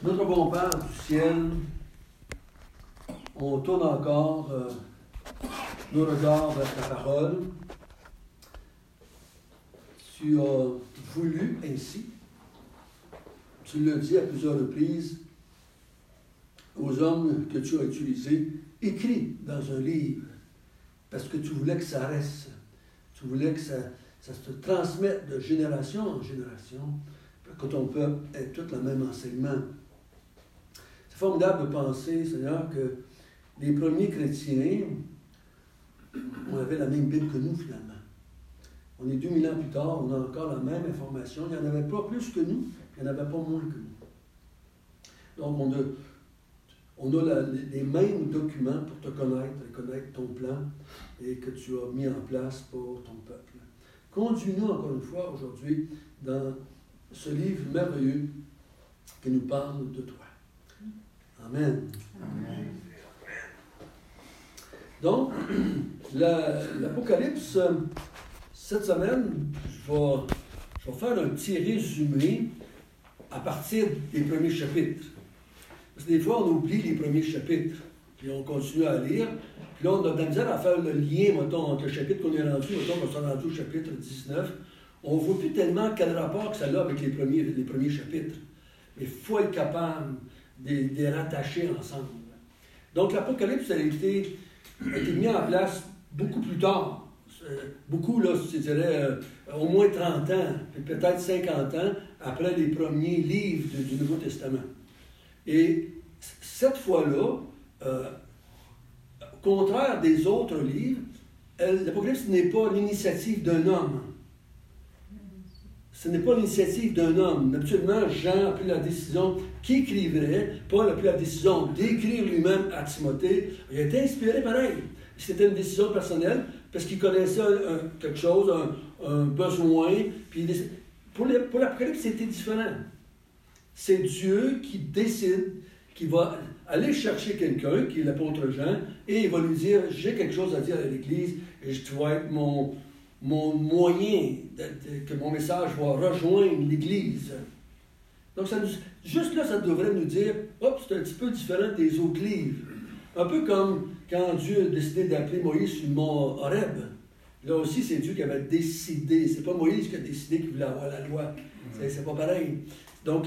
Notre bon Père du ciel, on tourne encore nos regards vers ta parole. Tu as voulu ainsi, tu l'as dit à plusieurs reprises, aux hommes que tu as utilisés, écrit dans un livre, parce que tu voulais que ça reste, tu voulais que ça se transmette de génération en génération, que ton peuple ait tout le même enseignement. C'est formidable de penser, Seigneur, que les premiers chrétiens, on avait la même Bible que nous, finalement. On est 2000 ans plus tard, on a encore la même information. Il n'y en avait pas plus que nous, il n'y en avait pas moins que nous. Donc, on a les mêmes documents pour te connaître ton plan et que tu as mis en place pour ton peuple. Conduis-nous encore une fois aujourd'hui dans ce livre merveilleux qui nous parle de toi. Amen. Amen. Donc, l'Apocalypse, cette semaine, je vais faire un petit résumé à partir des premiers chapitres. Parce que des fois, on oublie les premiers chapitres, puis on continue à lire, puis là, on a de la misère à faire le lien, mettons, entre le chapitre qu'on est rendu, mettons qu'on s'est rendu au chapitre 19. On ne voit plus tellement quel rapport que ça a avec les premiers chapitres. Mais il faut être capable de les rattacher ensemble. Donc, l'Apocalypse a été mis en place beaucoup plus tard. Beaucoup, là, je dirais, au moins 30 ans, peut-être 50 ans, après les premiers livres du Nouveau Testament. Et cette fois-là, au contraire des autres livres, l'Apocalypse n'est pas l'initiative d'un homme. Ce n'est pas l'initiative d'un homme. Absolument, Jean a pris la décision qui écrirait. Paul a pris la décision d'écrire lui-même à Timothée. Il a été inspiré pareil. C'était une décision personnelle parce qu'il connaissait quelque chose, un besoin. Puis pour l'Apocalypse, c'était différent. C'est Dieu qui décide, qui va aller chercher quelqu'un, qui est l'apôtre Jean, et il va lui dire, j'ai quelque chose à dire à l'Église, et tu vas être mon moyen, que mon message va rejoindre l'Église. Donc, juste là, ça devrait nous dire, hop, c'est un petit peu différent des autres livres. Un peu comme quand Dieu a décidé d'appeler Moïse sur le mont Horeb. Là aussi, c'est Dieu qui avait décidé. C'est pas Moïse qui a décidé qu'il voulait avoir la loi. C'est pas pareil. Donc,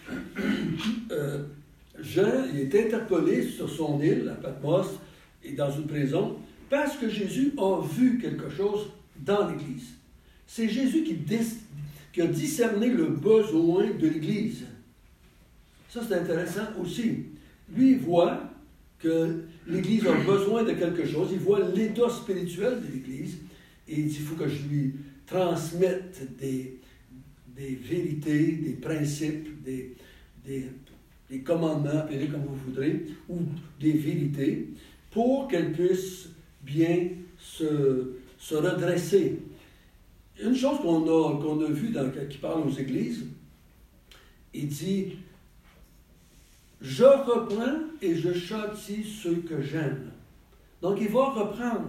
Jean il est interpellé sur son île, à Patmos, et dans une prison, parce que Jésus a vu quelque chose dans l'Église. C'est Jésus qui a discerné le besoin de l'Église. Ça, c'est intéressant aussi. Lui, il voit que l'Église a besoin de quelque chose. Il voit l'état spirituel de l'Église. Et il dit, il faut que je lui transmette des vérités, des principes, des commandements, appelez-les comme vous voudrez, ou des vérités, pour qu'elle puisse bien se redresser. Une chose qu'on a vue qui parle aux églises, il dit « Je reprends et je châtie ceux que j'aime. » Donc, il va reprendre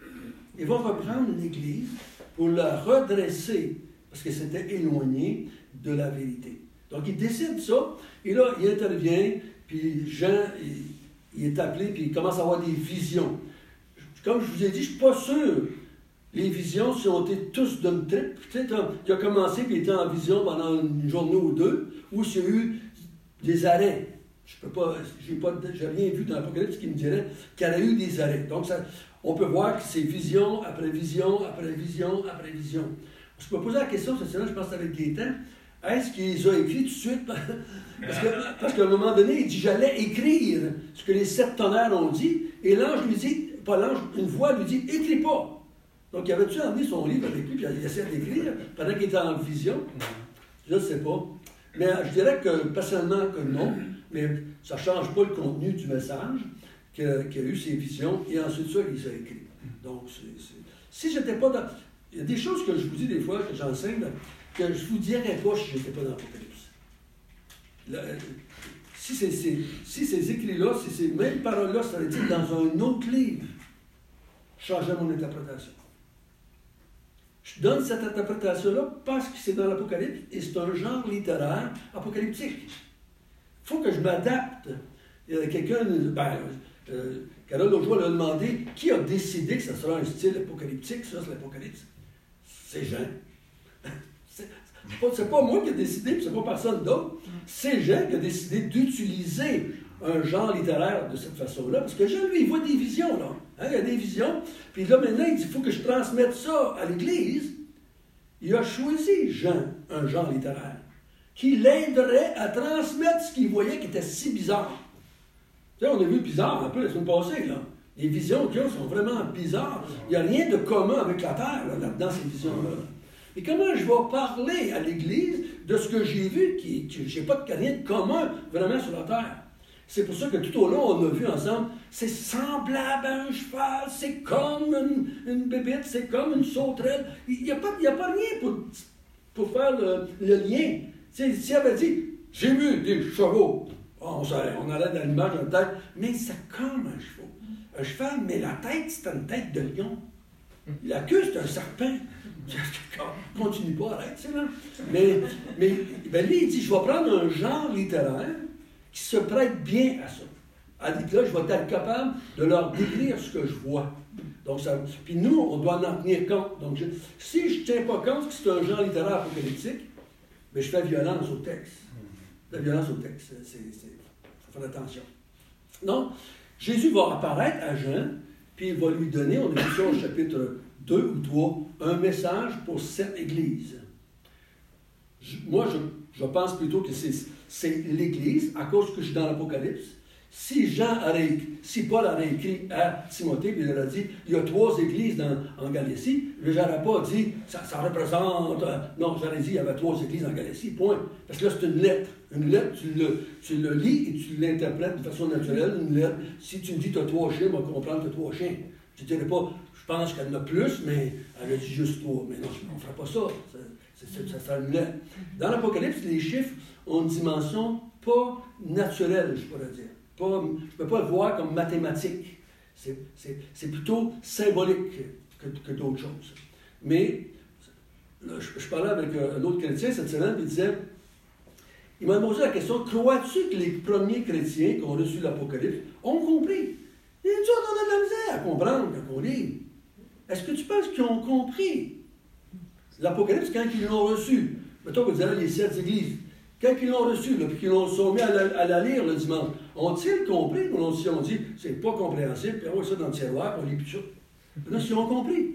l'Église pour la redresser, parce que c'était éloigné de la vérité. Donc, il décide ça, et là, il intervient, puis Jean, il est appelé, puis il commence à avoir des visions. Comme je vous ai dit, je ne suis pas sûr. Les visions, si on était tous d'une trip, tu sais, il a commencé, puis il était en vision pendant une journée ou deux, ou s'il y a eu des arrêts. J'ai rien vu dans l'Apocalypse qui me dirait qu'il y aurait eu des arrêts. Donc, on peut voir que c'est vision après vision, après vision, après vision. Je peux poser la question, je pense avec Gaétan, est-ce qu'il les a écrits tout de suite? Parce qu'à un moment donné, il dit, j'allais écrire ce que les 7 tonnerres ont dit, et l'ange lui dit, pas l'ange, une voix lui dit, écris pas. Donc, il avait-tu emmené son livre avec lui, puis il essayait d'écrire pendant qu'il était en vision? Je ne sais pas. Mais je dirais que, personnellement, que non, mais ça ne change pas le contenu du message qu'il a eu ses visions, et ensuite ça, il les a écrits. Donc, si j'étais pas dans... Il y a des choses que je vous dis des fois, que j'enseigne, que je ne vous dirais pas si je n'étais pas dans l'Apocalypse. Si ces écrits-là, si ces mêmes paroles-là seraient dites dans un autre livre, je changerais mon interprétation. Je donne cette interprétation-là parce que c'est dans l'Apocalypse et c'est un genre littéraire apocalyptique. Il faut que je m'adapte. Il y a quelqu'un, Carole, l'autre jour, elle a demandé qui a décidé que ce sera un style apocalyptique, ça, c'est l'Apocalypse. C'est Jean. C'est pas moi qui ai décidé, puis c'est pas personne d'autre. C'est Jean qui a décidé d'utiliser un genre littéraire de cette façon-là, parce que Jean, lui, il voit des visions, là. Hein, il y a des visions, puis là, maintenant, il dit, il faut que je transmette ça à l'Église. Il a choisi, Jean, un genre littéraire, qui l'aiderait à transmettre ce qu'il voyait qui était si bizarre. Tu sais, on a vu bizarre un peu la semaine passée, là. Les visions qu'il y a sont vraiment bizarres. Il n'y a rien de commun avec la Terre, là-dedans, ces visions-là. Et comment je vais parler à l'Église de ce que j'ai vu, je n'ai pas rien de commun vraiment sur la Terre? C'est pour ça que tout au long, on a vu ensemble, c'est semblable à un cheval, c'est comme une bébête, c'est comme une sauterelle. Il n'y a pas rien pour faire le lien. S'il avait dit, j'ai vu des chevaux, on allait dans l'image de la tête, mais c'est comme un cheval. Un cheval, mais la tête, c'est une tête de lion. La queue, c'est un serpent. Continue pas, arrête, c'est là. Mais lui, il dit, je vais prendre un genre littéraire qui se prête bien à ça. Avec là, je vais être capable de leur décrire ce que je vois. Donc, puis nous, on doit en tenir compte. Donc, si je ne tiens pas compte que c'est un genre littéraire apocalyptique, mais je fais violence au texte. La violence au texte, il faut faire attention. Donc, Jésus va apparaître à Jean, puis il va lui donner, on a vu ça au chapitre 2 ou 3, un message pour cette Église. Moi, je pense plutôt que c'est l'Église, à cause que je suis dans l'Apocalypse. Si Paul aurait écrit à Timothée, puis il leur a dit, il y a 3 églises en Galatie, je n'aurais pas dit, ça représente... non, j'aurais dit, il y avait 3 églises en Galatie, point. Parce que là, c'est une lettre. Une lettre, tu le lis et tu l'interprètes de façon naturelle. Une lettre, si tu me dis, tu as 3 chiens, on va comprendre que tu as 3 chiens. Je ne dirais pas, je pense qu'elle en a plus, mais elle a dit juste 3. Mais non, on ne fera pas ça. Ça sera une lettre. Dans l'Apocalypse, les chiffres ont une dimension pas naturelle, je pourrais dire. Je ne peux pas le voir comme mathématique. C'est plutôt symbolique que d'autres choses. Mais là, je parlais avec un autre chrétien cette semaine, puis il m'a posé la question, crois-tu que les premiers chrétiens qui ont reçu l'Apocalypse ont compris? Il dit, on a de la misère à comprendre quand on lit. Est-ce que tu penses qu'ils ont compris l'Apocalypse quand ils l'ont reçu? Mettons que vous avez les 7 églises. Quand ils l'ont reçu, puis qu'ils l'ont sont mis à la lire le dimanche, ont-ils compris? Ou on dit, c'est pas compréhensible, puis on met ça dans le tiroir, puis on lit plus ça. Maintenant, ils ont compris.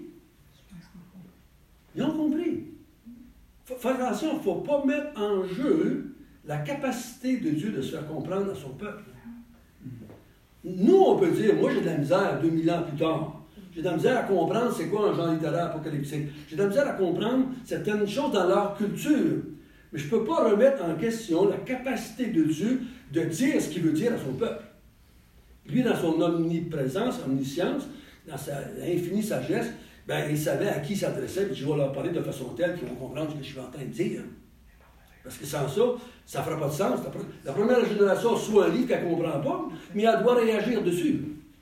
Ils ont compris. Faire attention, il ne faut pas mettre en jeu la capacité de Dieu de se faire comprendre à son peuple. Nous, on peut dire, moi j'ai de la misère 2000 ans plus tard. J'ai de la misère à comprendre c'est quoi un genre littéraire apocalyptique. J'ai de la misère à comprendre certaines choses dans leur culture. Mais je ne peux pas remettre en question la capacité de Dieu de dire ce qu'il veut dire à son peuple. Lui, dans son omniprésence, omniscience, dans sa infinie sagesse, il savait à qui il s'adressait, puis je vais leur parler de façon telle qu'ils vont comprendre ce que je suis en train de dire. Parce que sans ça ne fera pas de sens. La première génération reçoit un livre qu'elle ne comprend pas, mais elle doit réagir dessus.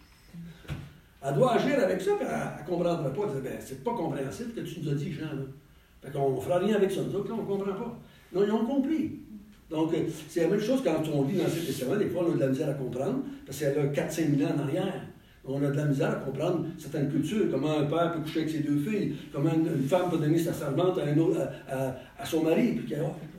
Elle doit agir avec ça, puis elle ne comprendra pas. Elle dit, c'est pas compréhensible ce que tu nous as dit, Jean. Là. Fait qu'on ne fera rien avec ça. Nous autres, là, on ne comprend pas. Non, ils ont compris. Donc, c'est la même chose quand on lit l'Ancien Testament. Des fois, on a de la misère à comprendre, parce qu'elle a 4-5 000 ans en arrière. On a de la misère à comprendre certaines cultures, comment un père peut coucher avec ses 2 filles, comment une femme peut donner sa servante à son mari, puis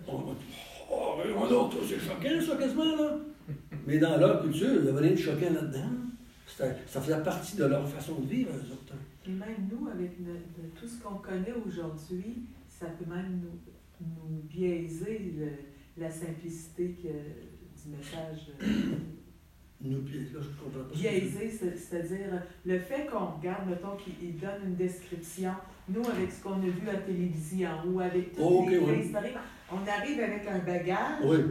c'est choquant ça quasiment, là. Mais dans leur culture, il n'y avait rien de choquant là-dedans. Ça faisait partie de leur façon de vivre, eux autres. Et même nous, avec tout ce qu'on connaît aujourd'hui, ça peut même nous biaiser la simplicité du message. Nous biaiser, là, je comprends pas. Biaiser, c'est-à-dire le fait qu'on regarde, mettons, qu'il donne une description, nous, avec ce qu'on a vu à la télévision ou avec toutes les historiques, on arrive avec un bagage. Oui.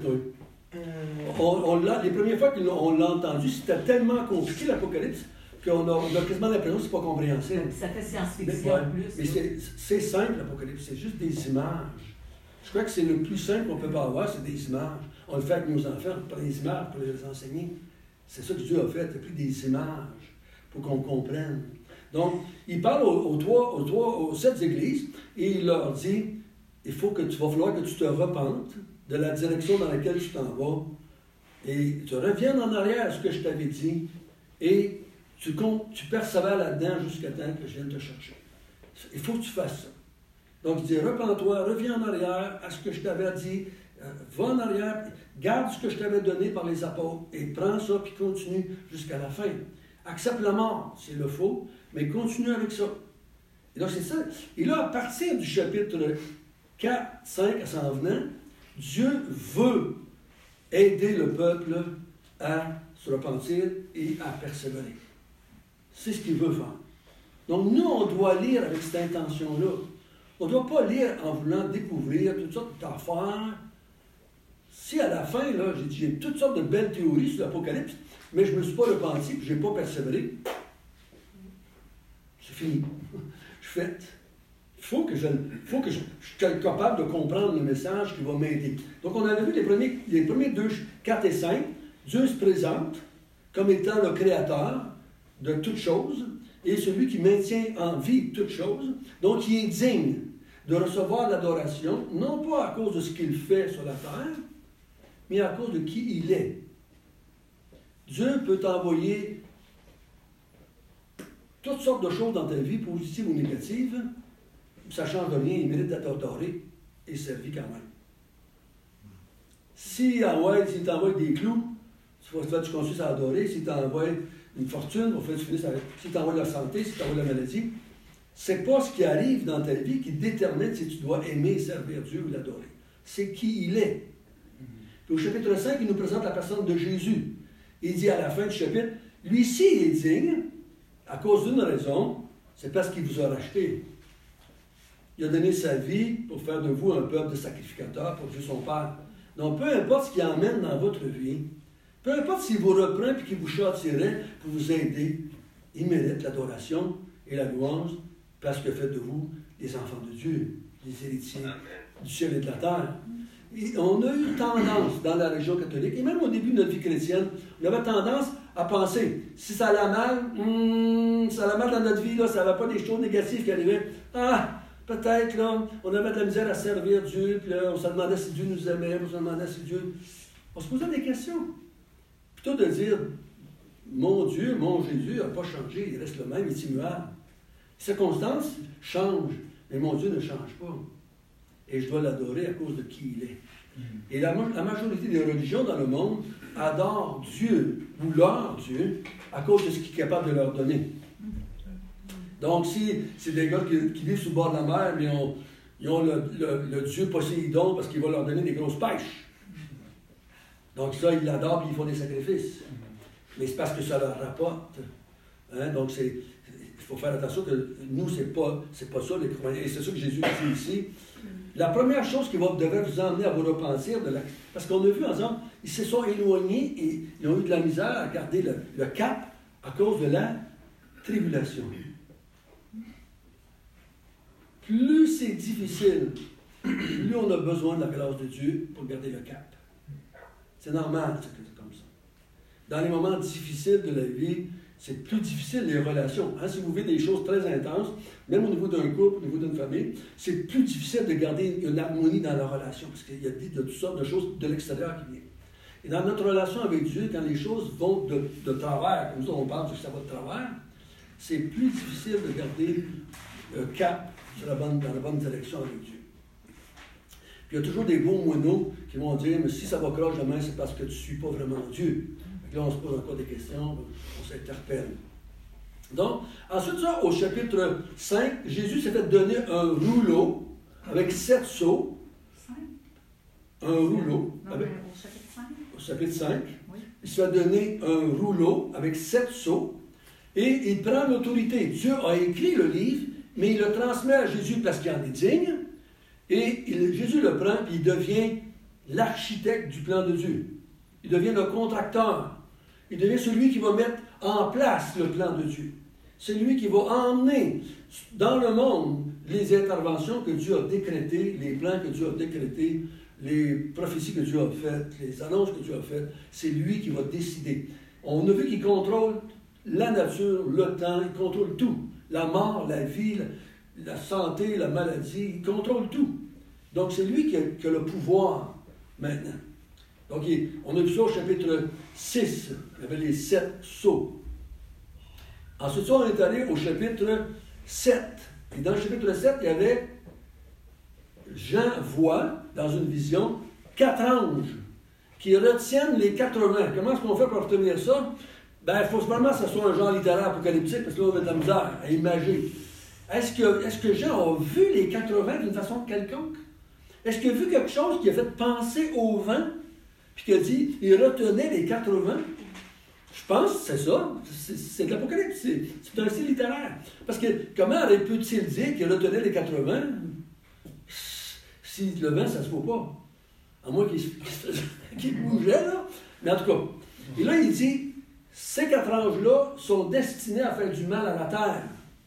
Les premières fois qu'on l'a entendu, c'était tellement compliqué, l'Apocalypse, qu'on a quasiment l'impression que c'est pas compréhensible. Ça fait science-fiction plus. Mais c'est simple, l'Apocalypse, c'est juste des images. Je crois que c'est le plus simple qu'on peut pas avoir, c'est des images. On le fait avec nos enfants, on prend des images pour les enseigner. C'est ça que Dieu a fait, il a pris des images pour qu'on comprenne. Donc, il parle aux 7 églises et il leur dit, va falloir que tu te repentes de la direction dans laquelle tu t'en vas Et tu reviens en arrière à ce que je t'avais dit, et tu persévères là-dedans jusqu'à temps que je vienne te chercher. Il faut que tu fasses ça. Donc, il dit, repens-toi, reviens en arrière à ce que je t'avais dit, va en arrière, garde ce que je t'avais donné par les apôtres, et prends ça, puis continue jusqu'à la fin. Accepte la mort, s'il le faut, mais continue avec ça. Et donc, c'est ça. Et là, à partir du chapitre 4, 5, à s'en venant, Dieu veut aider le peuple à se repentir et à persévérer. C'est ce qu'il veut faire. Donc, nous, on doit lire avec cette intention-là. On ne doit pas lire en voulant découvrir toutes sortes d'affaires. Si à la fin, là, j'ai toutes sortes de belles théories sur l'Apocalypse, mais je ne me suis pas repenti et je n'ai pas persévéré, c'est fini. Je suis fait. Il faut que je sois capable de comprendre le message qui va m'aider. Donc, on avait vu les premiers 2, 4 et 5. Dieu se présente comme étant le créateur de toutes choses et celui qui maintient en vie toutes choses. Donc, il est digne de recevoir l'adoration, non pas à cause de ce qu'il fait sur la terre, mais à cause de qui il est. Dieu peut t'envoyer toutes sortes de choses dans ta vie, positives ou négatives, ça ne change rien, il mérite d'être adoré et servi quand même. S'il t'envoie des clous, tu continues à adorer. S'il t'envoie une fortune, tu finisses avec. S'il t'envoie la santé, s'il t'envoie la maladie, c'est pas ce qui arrive dans ta vie qui détermine si tu dois aimer, servir Dieu ou l'adorer. C'est qui il est. Puis au chapitre 5, il nous présente la personne de Jésus. Il dit à la fin du chapitre, lui-ci est digne, à cause d'une raison, c'est parce qu'il vous a racheté. Il a donné sa vie pour faire de vous un peuple de sacrificateurs pour Dieu son Père. Donc, peu importe ce qu'il emmène dans votre vie, peu importe s'il vous reprend et qu'il vous châtirait pour vous aider, il mérite l'adoration et la louange parce qu'il fait de vous les enfants de Dieu, les héritiers du ciel et de la terre. Et on a eu tendance dans la religion catholique, et même au début de notre vie chrétienne, on avait tendance à penser, si ça allait mal, ça allait mal dans notre vie, là, ça n'avait pas des choses négatives qui arrivaient. Peut-être, là, on avait de la misère à servir Dieu, puis là, on se demandait si Dieu nous aimait, on se demandait si Dieu... On se posait des questions. Plutôt de dire, mon Dieu, mon Jésus n'a pas changé, il reste le même, il est immuable. Les circonstances changent, mais mon Dieu ne change pas. Et je dois l'adorer à cause de qui il est. Et la majorité des religions dans le monde adorent Dieu, ou leur Dieu, à cause de ce qu'il est capable de leur donner. Donc, si c'est des gars qui vivent sur le bord de la mer, mais ils ont le Dieu Poséidon parce qu'il va leur donner des grosses pêches. Donc ça, ils l'adorent et ils font des sacrifices. Mais c'est parce que ça leur rapporte. Donc, il faut faire attention que nous, c'est pas ça les croyants. Et c'est ça que Jésus dit ici. La première chose qui devrait vous emmener à vous repentir, parce qu'on a vu ensemble, ils se sont éloignés et ils ont eu de la misère à garder le cap à cause de la tribulation. Plus c'est difficile, plus on a besoin de la grâce de Dieu pour garder le cap. C'est normal que c'est comme ça. Dans les moments difficiles de la vie, c'est plus difficile les relations. Si vous vivez des choses très intenses, même au niveau d'un couple, au niveau d'une famille, c'est plus difficile de garder une harmonie dans la relation, parce qu'il y a toutes sortes de choses de l'extérieur qui viennent. Et dans notre relation avec Dieu, quand les choses vont de travers, comme ça on parle que ça va de travers, c'est plus difficile de garder le cap dans la bonne direction avec Dieu. Puis il y a toujours des beaux moineaux qui vont dire, mais si ça va croche demain, c'est parce que tu ne suis pas vraiment Dieu. Et là, on se pose encore des questions, on s'interpelle. Donc, ensuite, ça, au chapitre 5, Jésus s'est fait donner un rouleau avec 7 seaux. 5? Un rouleau. Non, avec, au chapitre 5? Au chapitre 5. Oui. Il se fait donner un rouleau avec 7 seaux et il prend l'autorité. Dieu a écrit le livre, mais il le transmet à Jésus parce qu'il en est digne. Et Jésus le prend et il devient l'architecte du plan de Dieu. Il devient le contracteur. Il devient celui qui va mettre en place le plan de Dieu. C'est lui qui va emmener dans le monde les interventions que Dieu a décrétées, les plans que Dieu a décrétés, les prophéties que Dieu a faites, les annonces que Dieu a faites. C'est lui qui va décider. On a vu qu'il contrôle la nature, le temps, il contrôle tout. La mort, la vie, la santé, la maladie, il contrôle tout. Donc c'est lui qui a le pouvoir maintenant. Donc, on a vu ça au chapitre 6. Il y avait les 7 sceaux. Ensuite, on est allé au chapitre 7. Et dans le chapitre 7, il y avait Jean voit, dans une vision, 4 anges qui retiennent les 80. Comment est-ce qu'on fait pour retenir ça? Ben, il faut vraiment que ce soit un genre littéraire apocalyptique, parce que là, on a de la misère à imaginer. Est-ce que Jean a vu les 80 d'une façon quelconque? Est-ce qu'il a vu quelque chose qui a fait penser au vent, puis qu'il a dit, il retenait les 80? Je pense que c'est ça. C'est de l'Apocalypse. C'est un style littéraire. Parce que comment aurait-il dire qu'il retenait les 80 si le vent, ça ne se voit pas? À moins qu'il bougeait, là. Mais en tout cas. Et là, il dit, ces 4 anges-là sont destinés à faire du mal à la terre.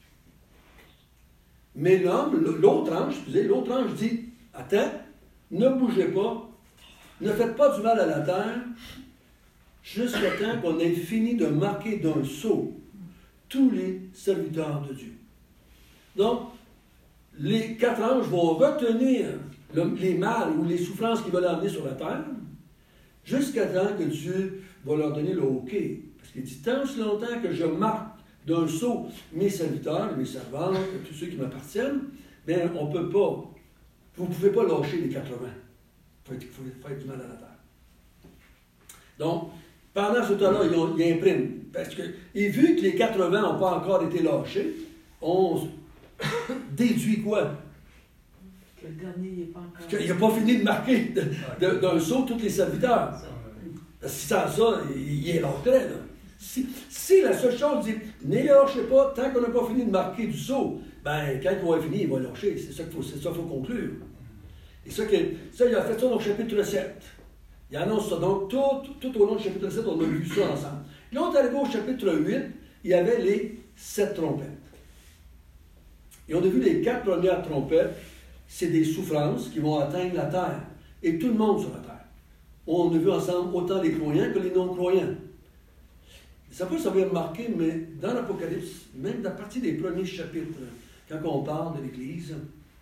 Mais l'autre ange dit, attends, ne bougez pas, ne faites pas du mal à la terre, jusqu'à temps qu'on ait fini de marquer d'un sceau tous les serviteurs de Dieu. Donc, les 4 anges vont retenir les mal ou les souffrances qui veulent amener sur la terre, jusqu'à temps que Dieu va leur donner le OK. Parce qu'il dit, tant aussi longtemps que je marque d'un sceau mes serviteurs, mes servantes, tous ceux qui m'appartiennent, bien, on ne peut pas, vous ne pouvez pas lâcher les 80. Il faut faire du mal à la terre. Donc, pendant ce temps-là, ils impriment. Parce que, et vu que les 80 n'ont pas encore été lâchés, on déduit quoi? Que le dernier n'est pas encore. Qu'il n'a pas fini de marquer d'un sceau tous les serviteurs. Parce que si ça, il est lâcherait, là. Si la seule chose dit, ne les lâchez pas tant qu'on n'a pas fini de marquer du sceau, ben, quand il va finir, il va lâcher. C'est ça qu'il faut conclure. Et ça, il a fait ça dans le chapitre 7. Il annonce ça. Donc, tout au long du chapitre 7, on a vu ça ensemble. Là, on est arrivé au chapitre 8, il y avait les 7 trompettes. Et on a vu les 4 premières trompettes, c'est des souffrances qui vont atteindre la terre. Et tout le monde sur la terre. On a vu ensemble autant les croyants que les non-croyants. Ça peut s'avoir remarqué, mais dans l'Apocalypse, même à partir des premiers chapitres, quand on parle de l'Église,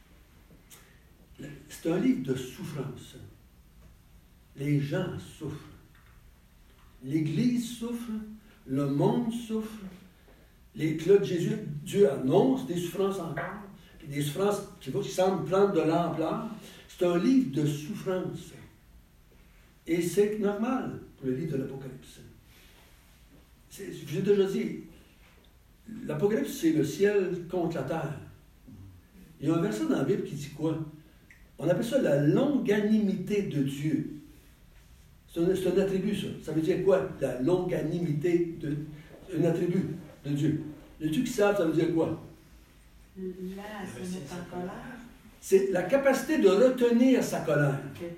c'est un livre de souffrance. Les gens souffrent. L'Église souffre, le monde souffre. Là, Dieu annonce des souffrances encore, puis des souffrances qui semblent prendre de l'ampleur. C'est un livre de souffrance. Et c'est normal pour le livre de l'Apocalypse. Je vous ai déjà dit, l'Apocalypse, c'est le ciel contre la terre. Il y a un verset dans la Bible qui dit quoi? On appelle ça la longanimité de Dieu. C'est un attribut, ça. Ça veut dire quoi? La longanimité un attribut de Dieu. Le Dieu qui savent, ça veut dire quoi? Là, se mettre en colère. C'est la capacité de retenir sa colère. Okay.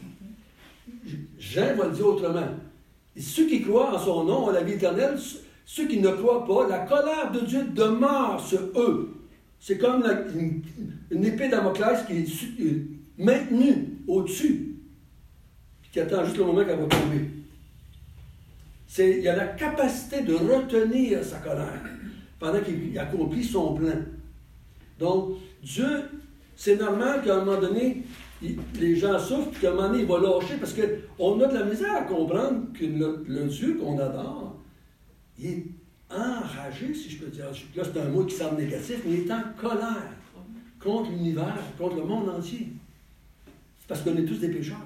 Jean va le dire autrement. Et ceux qui croient en son nom ont la vie éternelle. Ceux qui ne croient pas, la colère de Dieu demeure sur eux. C'est comme une épée Damoclès qui est maintenue au-dessus, qui attend juste le moment qu'elle va tomber. Il y a la capacité de retenir sa colère pendant qu'il accomplit son plan. Donc, Dieu, c'est normal qu'à un moment donné, les gens souffrent, puis qu'à un moment donné, il va lâcher, parce qu'on a de la misère à comprendre que le Dieu qu'on adore, il est enragé, si je peux dire. Là, c'est un mot qui semble négatif, mais il est en colère contre l'univers, contre le monde entier. C'est parce qu'on est tous des pécheurs.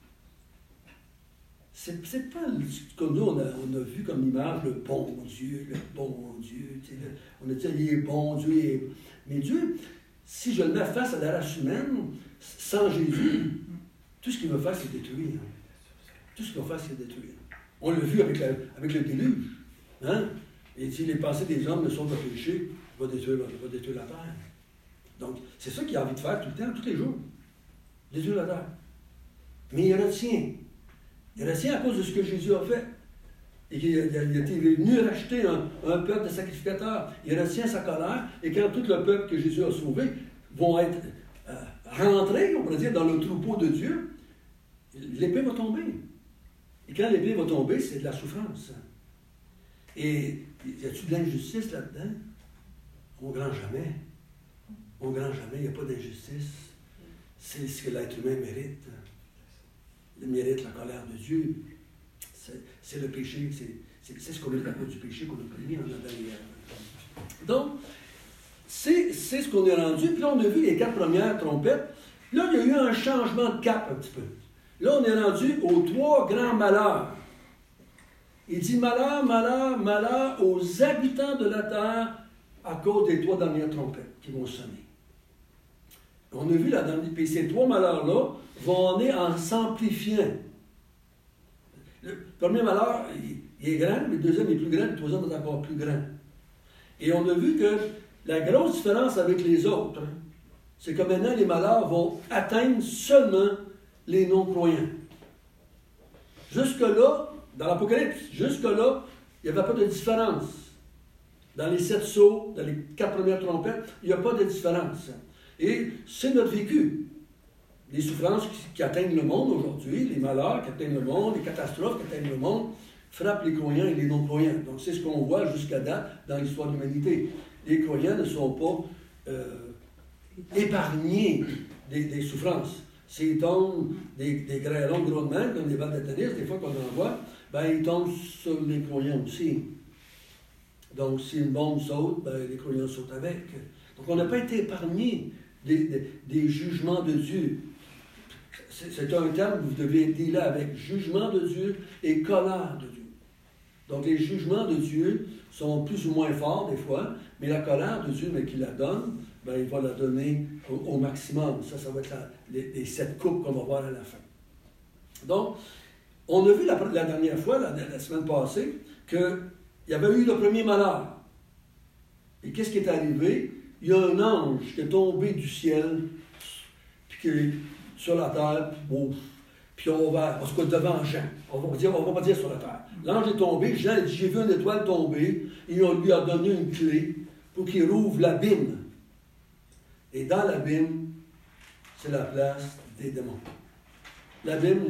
C'est pas ce que nous, on a vu comme image, le bon Dieu, le bon Dieu. On a dit, il est bon Dieu. Mais Dieu, si je le mets face à la race humaine, sans Jésus, tout ce qu'il va faire, c'est détruire. Tout ce qu'il va faire, c'est détruire. On l'a vu avec le déluge. Hein? Et si les pensées des hommes ne sont pas péchées, il va détruire la terre. Donc, c'est ça qu'il a envie de faire tout le temps, tous les jours. Détruire la terre. Mais il retient. Il retient à cause de ce que Jésus a fait. Et qu'il est venu racheter un peuple de sacrificateurs. Il retient sa colère. Et quand tout le peuple que Jésus a sauvé vont être rentrés, on pourrait dire, dans le troupeau de Dieu, l'épée va tomber. Et quand l'épée va tomber, c'est de la souffrance. Et y a-t-il de l'injustice là-dedans? Au grand jamais. Au grand jamais, il n'y a pas d'injustice. C'est ce que l'être humain mérite. le mérite, la colère de Dieu. C'est le péché, c'est ce qu'on a dit à cause du péché qu'on a connu en Adam et Ève. Donc, c'est ce qu'on est rendu. Puis là, on a vu les 4 premières trompettes. Là, il y a eu un changement de cap un petit peu. Là, on est rendu aux 3 grands malheurs. Il dit malheur, malheur, malheur aux habitants de la terre à cause des 3 dernières trompettes qui vont sonner. On a vu la dernière, puis ces 3 malheurs-là vont aller en s'amplifiant. Le premier malheur, il est grand, mais le deuxième est plus grand, le troisième est encore plus grand. Et on a vu que la grosse différence avec les autres, c'est que maintenant les malheurs vont atteindre seulement les non-croyants. Jusque-là, dans l'Apocalypse, jusque-là, il n'y avait pas de différence. Dans les 7 sceaux, dans les 4 premières trompettes, il n'y a pas de différence. Et c'est notre vécu. Les souffrances qui atteignent le monde aujourd'hui, les malheurs qui atteignent le monde, les catastrophes qui atteignent le monde, frappent les croyants et les non-croyants. Donc c'est ce qu'on voit jusqu'à date dans l'histoire de l'humanité. Les croyants ne sont pas épargnés des souffrances. S'ils tombent des grêlons gros de main, comme des balles de tennis, des fois qu'on en voit, ben, ils tombent sur les croyants aussi. Donc si une bombe saute, ben, les croyants sautent avec. Donc on n'a pas été épargnés des jugements de Dieu. C'est un terme que vous devez dire là avec jugement de Dieu et colère de Dieu. Donc les jugements de Dieu sont plus ou moins forts des fois, mais la colère de Dieu, mais qu'il la donne, ben, il va la donner au maximum. Ça va être les 7 coupes qu'on va voir à la fin. Donc, on a vu la dernière fois, la semaine passée, qu'il y avait eu le premier malheur. Et qu'est-ce qui est arrivé? Il y a un ange qui est tombé du ciel, puis qui est sur la terre, puis on va, en tout cas devant Jean, on va pas dire sur la terre. L'ange est tombé, Jean a dit, j'ai vu une étoile tomber, et on lui a donné une clé pour qu'il rouvre l'abîme. Et dans l'abîme, c'est la place des démons. L'abîme,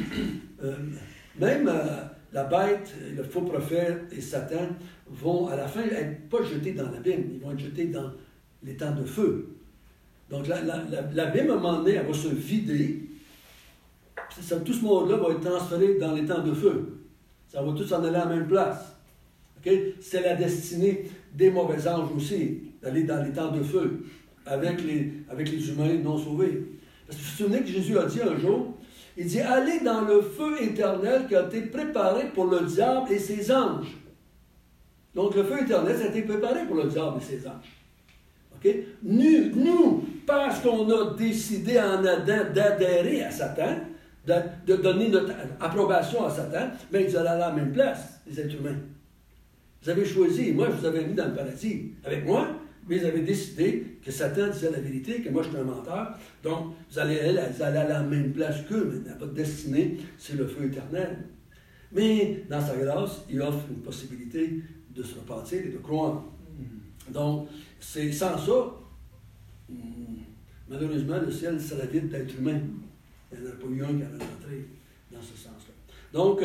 même la bête, le faux prophète et Satan vont à la fin être pas jetés dans l'abîme, ils vont être jetés dans l'étang de feu. Donc l'abîme, à un moment donné, elle va se vider. Tout ce monde-là va être transféré dans l'étang de feu. Ça va tous s'en aller à la même place. Okay? C'est la destinée des mauvais anges aussi, d'aller dans l'étang de feu avec les humains non sauvés. Parce que vous vous souvenez que Jésus a dit un jour, il dit, allez dans le feu éternel qui a été préparé pour le diable et ses anges. Donc le feu éternel, ça a été préparé pour le diable et ses anges. Okay? Nous, parce qu'on a décidé en Adam d'adhérer à Satan, de donner notre approbation à Satan, bien, ils allaient à la même place, les êtres humains. Vous avez choisi, moi, je vous avais mis dans le paradis avec moi, mais vous avez décidé que Satan disait la vérité, que moi, je suis un menteur. Donc, vous allez à la même place qu'eux maintenant. Votre destinée, c'est le feu éternel. Mais, dans sa grâce, il offre une possibilité de se repentir et de croire. Donc, sans ça, malheureusement, le ciel serait vide d'êtres humains. Il n'y en a pas eu un qui allait rentrer dans ce sens-là. Donc,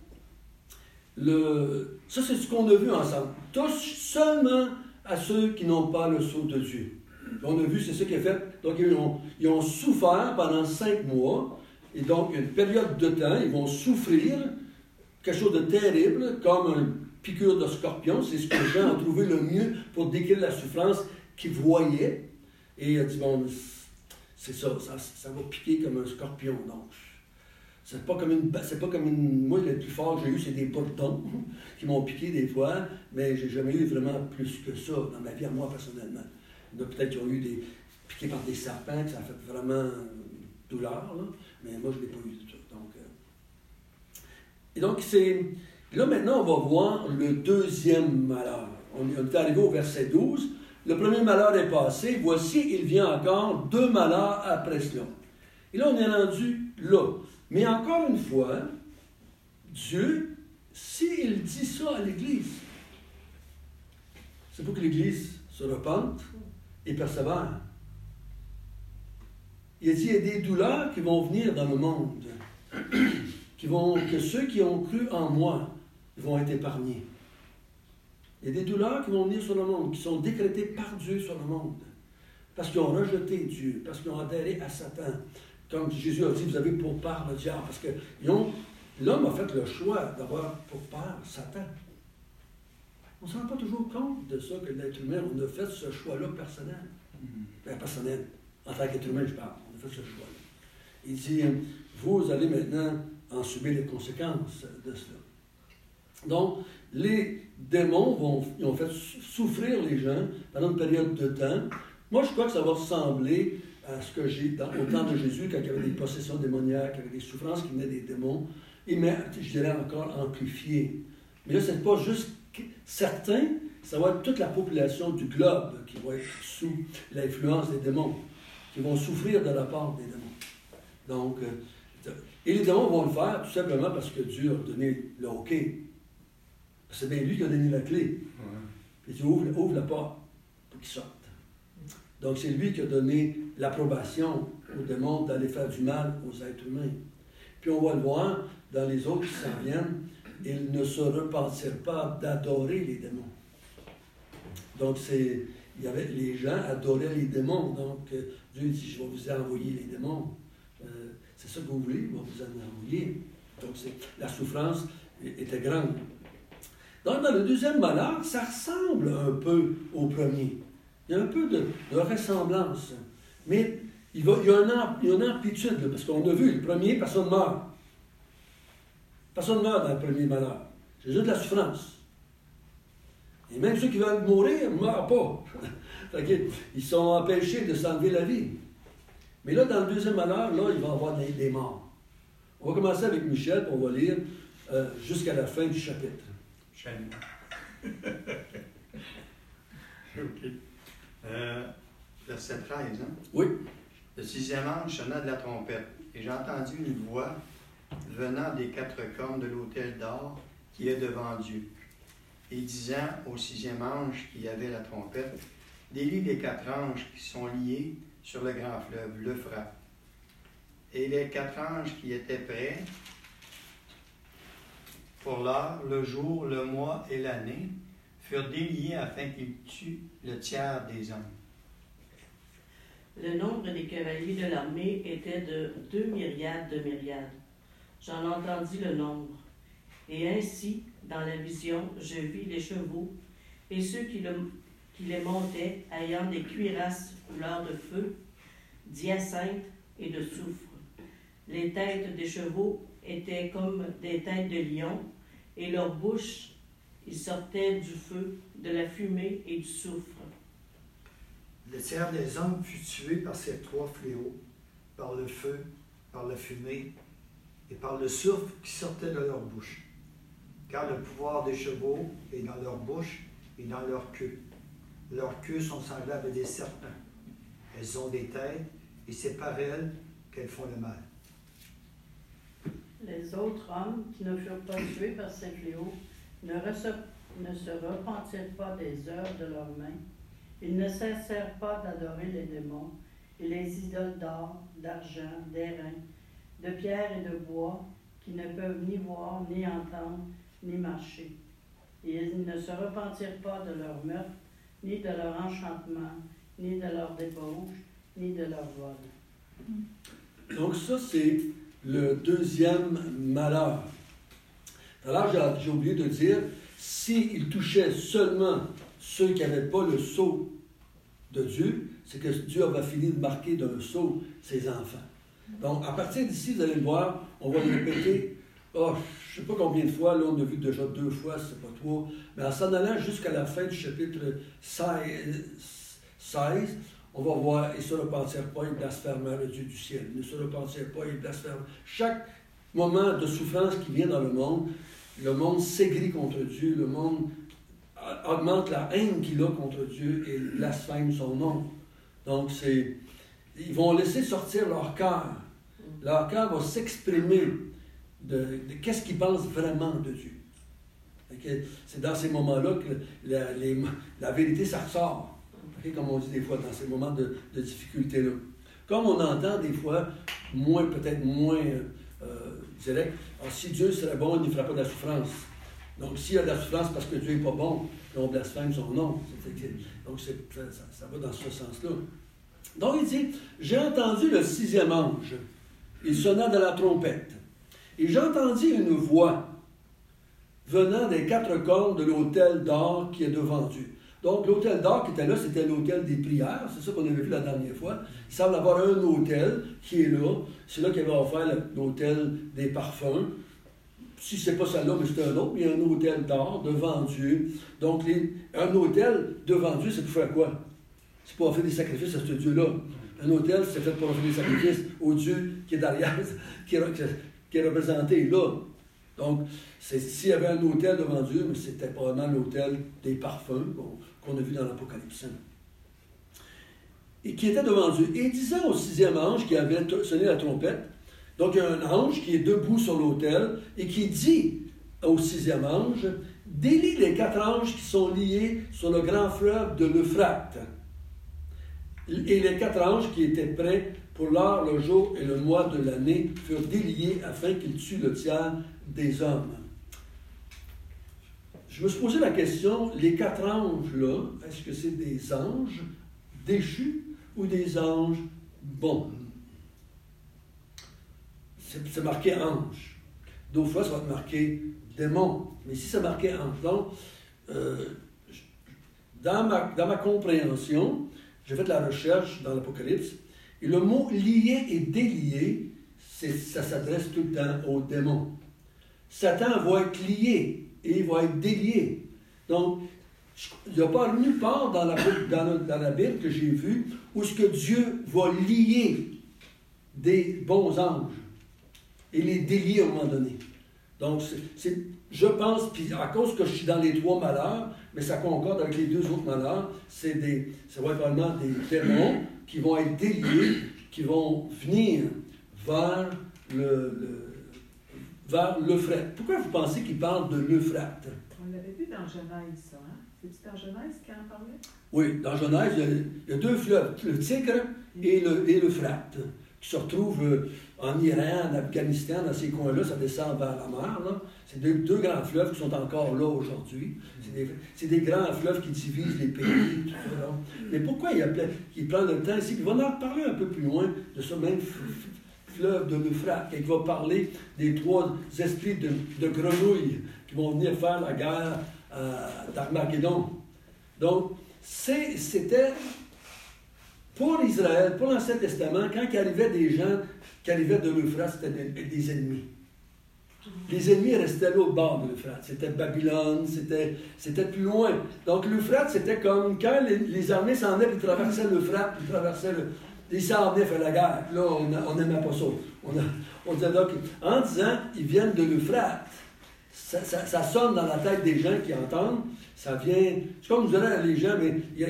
ça, c'est ce qu'on a vu ensemble. Touche seulement à ceux qui n'ont pas le sceau de Dieu. On a vu, c'est ce qui est fait. Donc, ils ont souffert pendant 5 mois. Et donc, une période de temps, ils vont souffrir quelque chose de terrible, comme une piqûre de scorpion. C'est ce que Jean a trouvé le mieux pour décrire la souffrance qu'il voyait. Et il a dit, bon, c'est ça va piquer comme un scorpion. Donc, c'est pas comme une. Moi, le plus fort que j'ai eu, c'est des bourdons qui m'ont piqué des fois, mais j'ai jamais eu vraiment plus que ça dans ma vie à moi personnellement. Il y en a peut-être qui ont eu des piqués par des serpents, que ça a fait vraiment douleur, là, mais moi, je ne l'ai pas eu du tout. Donc, et donc, là, maintenant, on va voir le deuxième malheur. On est arrivé au verset 12. Le premier malheur est passé. Voici, il vient encore 2 malheurs après cela. Et là, on est rendu là. Mais encore une fois, Dieu, s'il dit ça à l'Église, c'est pour que l'Église se repente et persévère. Il a dit, il y a des douleurs qui vont venir dans le monde, que ceux qui ont cru en moi vont être épargnés. Il y a des douleurs qui vont venir sur le monde, qui sont décrétées par Dieu sur le monde, parce qu'ils ont rejeté Dieu, parce qu'ils ont adhéré à Satan, comme Jésus a dit, vous avez pour part le diable, parce que l'homme a fait le choix d'avoir pour part Satan. On ne se rend pas toujours compte de ça, que l'être humain, on a fait ce choix-là personnel. Personnel, en tant qu'être humain, je parle, on a fait ce choix-là. Il dit, vous allez maintenant en subir les conséquences de cela. Donc, les démons ils ont fait souffrir les gens pendant une période de temps. Moi, je crois que ça va ressembler à ce que j'ai au temps de Jésus, quand il y avait des possessions démoniaques, il y avait des souffrances qui venaient des démons, mais je dirais encore amplifiées. Mais là, ce n'est pas juste certains, ça va être toute la population du globe qui va être sous l'influence des démons, qui vont souffrir de la part des démons. Donc, et les démons vont le faire tout simplement parce que Dieu a donné le OK. C'est bien lui qui a donné la clé. Puis tu ouvres la porte pour qu'ils sortent. Donc, c'est lui qui a donné l'approbation aux démons d'aller faire du mal aux êtres humains. Puis on va le voir dans les autres qui s'en viennent, ils ne se repentirent pas d'adorer les démons. Donc, les gens adoraient les démons. Donc, Dieu dit, je vais vous envoyer les démons. C'est ça que vous voulez, je vais vous en envoyer. Donc, la souffrance était grande. Donc, dans le deuxième malheur, ça ressemble un peu au premier. Il y a un peu de ressemblance. Mais il y a une amplitude, là, parce qu'on a vu, le premier, personne ne meurt. Personne ne meurt dans le premier malheur. C'est juste de la souffrance. Et même ceux qui veulent mourir ne meurent pas. Ils sont empêchés de s'enlever la vie. Mais là, dans le deuxième malheur, là, il va y avoir des morts. On va commencer avec Michel, on va lire jusqu'à la fin du chapitre. OK. Verset 13, hein? Oui. Le sixième ange sonna de la trompette, et j'ai entendu une voix venant des quatre cornes de l'autel d'or qui est devant Dieu, et disant au sixième ange qui avait la trompette, délie les quatre anges qui sont liés sur le grand fleuve, l'Euphrate. Et les quatre anges qui étaient prêts pour l'heure, le jour, le mois et l'année, furent déliés afin qu'ils tuent le tiers des hommes. Le nombre des cavaliers de l'armée était de 2 myriades de myriades. J'en entendis le nombre. Et ainsi, dans la vision, je vis les chevaux et ceux qui les montaient, ayant des cuirasses couleur de feu, d'hyacinthe et de soufre. Les têtes des chevaux étaient comme des têtes de lions, et leurs bouches, ils sortaient du feu, de la fumée et du soufre. Le tiers des hommes fut tué par ces trois fléaux, par le feu, par la fumée et par le soufre qui sortait de leur bouche. Car le pouvoir des chevaux est dans leur bouche et dans leur queue. Leurs queues sont semblables à des serpents. Elles ont des têtes et c'est par elles qu'elles font le mal. Les autres hommes qui ne furent pas tués par ces fléaux ne se repentirent pas des œuvres de leurs mains. Ils ne cessèrent pas d'adorer les démons et les idoles d'or, d'argent, d'airain, de pierre et de bois, qui ne peuvent ni voir, ni entendre, ni marcher. Et ils ne se repentirent pas de leur meurtre, ni de leur enchantement, ni de leur débauche, ni de leur vol. Donc ça, c'est le deuxième malheur. Alors, j'ai oublié de dire, s'il touchait seulement ceux qui n'avaient pas le sceau de Dieu, c'est que Dieu avait fini de marquer d'un sceau ses enfants. Donc, à partir d'ici, vous allez le voir, on va le répéter, je ne sais pas combien de fois, là, on a vu déjà 2 fois, c'est pas 3, mais en s'en allant jusqu'à la fin du chapitre 16, on va voir, et se repentirent pas, ils blasphémèrent le Dieu du ciel. Ils ne se repentirent pas, ils blasphémèrent. Chaque moment de souffrance qui vient dans le monde s'aigrit contre Dieu, le monde augmente la haine qu'il a contre Dieu et blasphème son nom. Donc, ils vont laisser sortir leur cœur. Leur cœur va s'exprimer de qu'est-ce qu'ils pensent vraiment de Dieu. C'est dans ces moments-là que la vérité, ça ressort. Comme on dit des fois, dans ces moments de difficulté-là. Comme on entend des fois, peut-être moins direct, si Dieu serait bon, il ne ferait pas de la souffrance. Donc, s'il y a de la souffrance parce que Dieu n'est pas bon, on blasphème son nom. Donc, ça va dans ce sens-là. Donc, il dit, j'ai entendu le 6e ange. il sonna de la trompette. Et j'entendis une voix venant des 4 cornes de l'autel d'or qui est devant Dieu. Donc, l'autel d'or qui était là, c'était l'autel des prières. C'est ça qu'on avait vu la dernière fois. Il semble avoir un autel qui est là. C'est là qu'il avait offert l'autel des parfums. Si ce n'est pas celle-là, mais c'est un autre. Il y a un autel d'or devant Dieu. Donc, un autel devant Dieu, c'est pour faire quoi? C'est pour offrir des sacrifices à ce Dieu-là. Un autel, c'est fait pour offrir des sacrifices au Dieu qui est derrière, qui est représenté là. Donc, s'il y avait un autel devant Dieu, mais c'était probablement l'autel des parfums qu'on a vu dans l'Apocalypse. Et qui était devant Dieu. Et disant au 6e ange qui avait sonné la trompette, donc il y a un ange qui est debout sur l'autel et qui dit au 6e ange, délie les 4 anges qui sont liés sur le grand fleuve de l'Euphrate. Et les 4 anges qui étaient prêts pour l'heure, le jour et le mois de l'année furent déliés afin qu'ils tuent le tiers des hommes. Je me suis posé la question, les 4 anges-là, est-ce que c'est des anges déchus ou des anges bons? C'est marqué ange. D'autres fois, ça va être marqué démon. Mais ici, c'est marqué ange. Donc, dans ma compréhension, j'ai fait de la recherche dans l'Apocalypse, et le mot lié et délié, ça s'adresse tout le temps aux démons. Satan va être lié et il va être délié. Donc, il n'y a pas nulle part dans la Bible que j'ai vu où ce que Dieu va lier des bons anges et les délier à un moment donné. Donc, je pense, puis à cause que je suis dans les 3 malheurs, mais ça concorde avec les 2 autres malheurs, ça va être vraiment des démons qui vont être déliés, qui vont venir vers l'Euphrate. Pourquoi vous pensez qu'il parle de l'Euphrate? On l'avait vu dans Genèse, ça, hein? C'est-tu dans Genèse qu'il en parlait? Oui, dans Genèse, il y a 2 fleuves, le Tigre et l'Euphrate, qui se retrouvent en Iran, en Afghanistan, dans ces coins-là, ça descend vers la mer. Là. C'est 2 grands fleuves qui sont encore là aujourd'hui. C'est des grands fleuves qui divisent les pays. Tout ça, là. Mais pourquoi il prend le temps ici? Il va en parler un peu plus loin de ce même fleuve de l'Euphrate, et il va parler des 3 esprits de grenouilles qui vont venir faire la guerre d'Armageddon. Donc, c'était pour Israël, pour l'Ancien Testament, quand il arrivait des gens qui arrivaient de l'Euphrate, c'était des ennemis. Les ennemis restaient là au bord de l'Euphrate. C'était Babylone, c'était plus loin. Donc l'Euphrate, c'était comme quand les armées s'en venaient, ils traversaient l'Euphrate, ils traversaient ils s'en venaient faire la guerre. Là, on n'aimait pas ça. On disait donc, en disant, ils viennent de l'Euphrate, ça sonne dans la tête des gens qui entendent, ça vient, c'est comme nous dirait les gens, mais il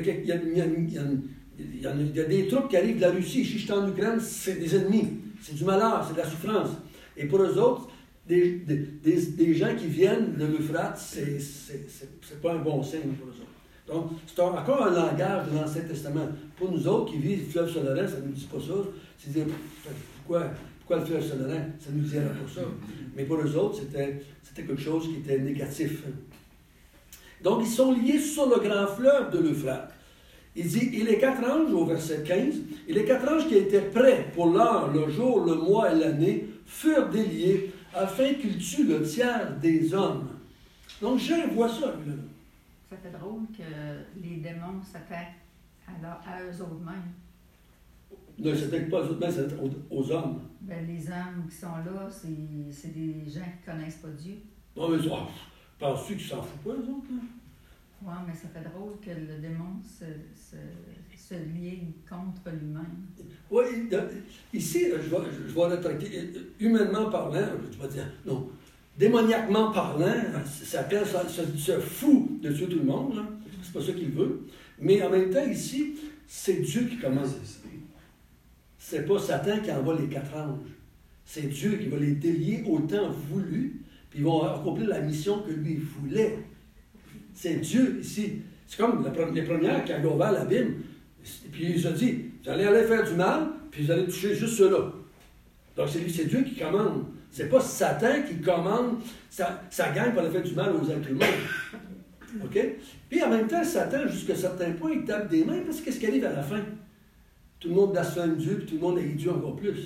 y a des troupes qui arrivent de la Russie. Si je suis en Ukraine, c'est des ennemis. C'est du malheur, c'est de la souffrance. Et pour eux autres, des gens qui viennent de l'Euphrate, c'est pas un bon signe pour eux autres. Donc, c'est encore un langage de l'Ancien Testament. Pour nous autres qui vivent le fleuve Solerin, ça ne nous dit pas ça. C'est dire, pourquoi le fleuve Solerin? Ça nous dirait pour ça. Mais pour eux autres, c'était quelque chose qui était négatif. Donc, ils sont liés sur le grand fleuve de l'Euphrate. Il dit, et les 4 anges, au verset 15, et les 4 anges qui étaient prêts pour l'heure, le jour, le mois et l'année, furent déliés afin qu'ils tuent le tiers des hommes. Donc, Jean voit ça, là. Ça fait drôle que les démons s'attaquent à eux autres mêmes. Ne s'attaquent pas aux autres mêmes, c'est aux hommes. Ben, les hommes qui sont là, c'est des gens qui ne connaissent pas Dieu. Non, mais penses-tu qu'ils s'en foutent pas, eux autres, là? Oui, mais ça fait drôle que le démon se lie contre lui-même. Oui, ici, je vais le traiter, humainement parlant, je vais dire, non, démoniaquement parlant, Satan se fout de tuer tout le monde, là. C'est pas ça qu'il veut, mais en même temps, ici, c'est Dieu qui commence. C'est pas Satan qui envoie les 4 anges. C'est Dieu qui va les délier au temps voulu, puis ils vont accomplir la mission que lui voulait. C'est Dieu ici. C'est comme les premières qui ont ouvert l'abîme. Puis il a dit, vous allez aller faire du mal, puis vous allez toucher juste ceux-là. Donc c'est Dieu qui commande. C'est pas Satan qui commande sa gang pour aller faire du mal aux êtres humains. OK? Puis en même temps, Satan, jusqu'à un certain point, il tape des mains parce qu'est-ce qui arrive à la fin? Tout le monde blasphème Dieu, puis tout le monde haït Dieu encore plus.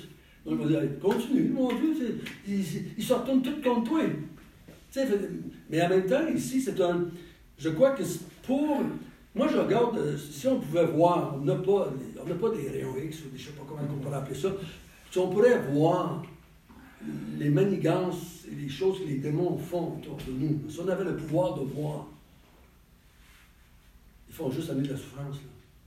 Donc, il va dire, continue, mon Dieu, ils se retournent tous contre toi. Mais en même temps, ici, c'est un... Je crois que pour... Moi, je regarde, si on pouvait voir, on n'a pas des rayons X, ou des, je ne sais pas comment on pourrait appeler ça, si on pourrait voir les manigances et les choses que les démons font autour de nous, si on avait le pouvoir de voir, ils font juste amener de la souffrance.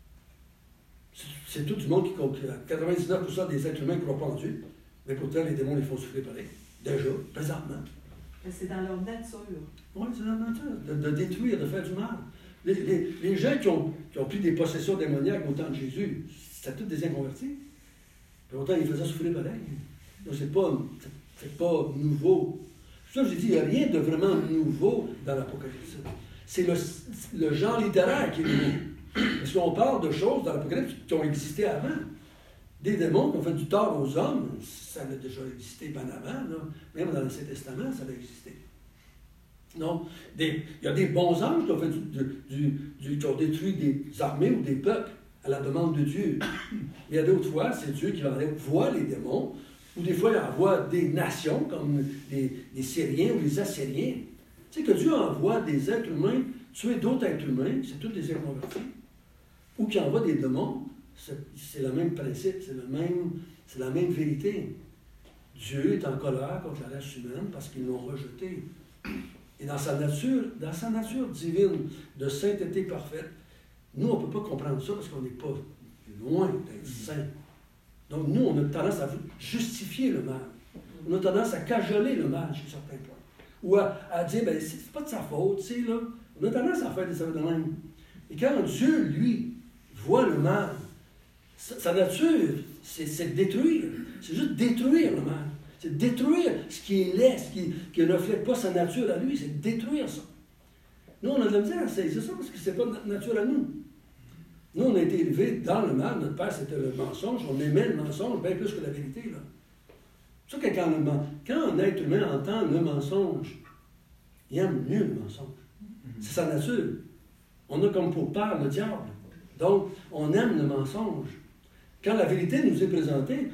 Là. C'est tout du monde qui compte. 99% des êtres humains ne croient pas en Dieu, mais pourtant, les démons les font souffrir pareil. Déjà, présentement. C'est dans leur nature. Oui, c'est dans leur nature, de détruire, de faire du mal. Les gens qui ont pris des possessions démoniaques au temps de Jésus, c'était tous des inconvertis. Puis autant ils faisaient souffrir pareil. Donc c'est pas nouveau. C'est ça que j'ai dit, il n'y a rien de vraiment nouveau dans l'Apocalypse. C'est le genre littéraire qui est nouveau. Parce qu'on parle de choses dans l'Apocalypse qui ont existé avant. Des démons qui ont fait du tort aux hommes, ça a déjà existé bien avant. Là. Même dans l'Ancien Testament, ça a existé. Non, il y a des bons anges qui ont, qui ont détruit des armées ou des peuples à la demande de Dieu. Il y a d'autres fois, c'est Dieu qui envoie les démons, ou des fois il envoie des nations comme les Syriens ou les Assyriens. Tu sais que Dieu envoie des êtres humains tuer d'autres êtres humains, c'est tous des inconvertis, ou qui envoie des démons, c'est le même principe, c'est la même vérité. Dieu est en colère contre la race humaine parce qu'ils l'ont rejeté. Et dans sa nature divine, de sainteté parfaite, nous, on ne peut pas comprendre ça parce qu'on n'est pas loin d'être saint. Donc, nous, on a tendance à justifier le mal. On a tendance à cajoler le mal jusqu'à certains points. Ou à dire, ben, c'est pas de sa faute, tu sais, là. On a tendance à faire des affaires de même. Et quand Dieu, lui, voit le mal, sa nature, c'est de détruire. C'est juste détruire le mal. C'est détruire ce qui est laid, ce qui ne reflète pas sa nature à lui. C'est détruire ça. Nous, on a de la misère à saisir ça parce que ce n'est pas notre nature à nous. Nous, on a été élevés dans le mal. Notre père, c'était le mensonge. On aimait le mensonge bien plus que la vérité. Là. C'est ça que quand un être humain entend le mensonge, il aime mieux le mensonge. C'est sa nature. On a comme pour père le diable. Donc, on aime le mensonge. Quand la vérité nous est présentée,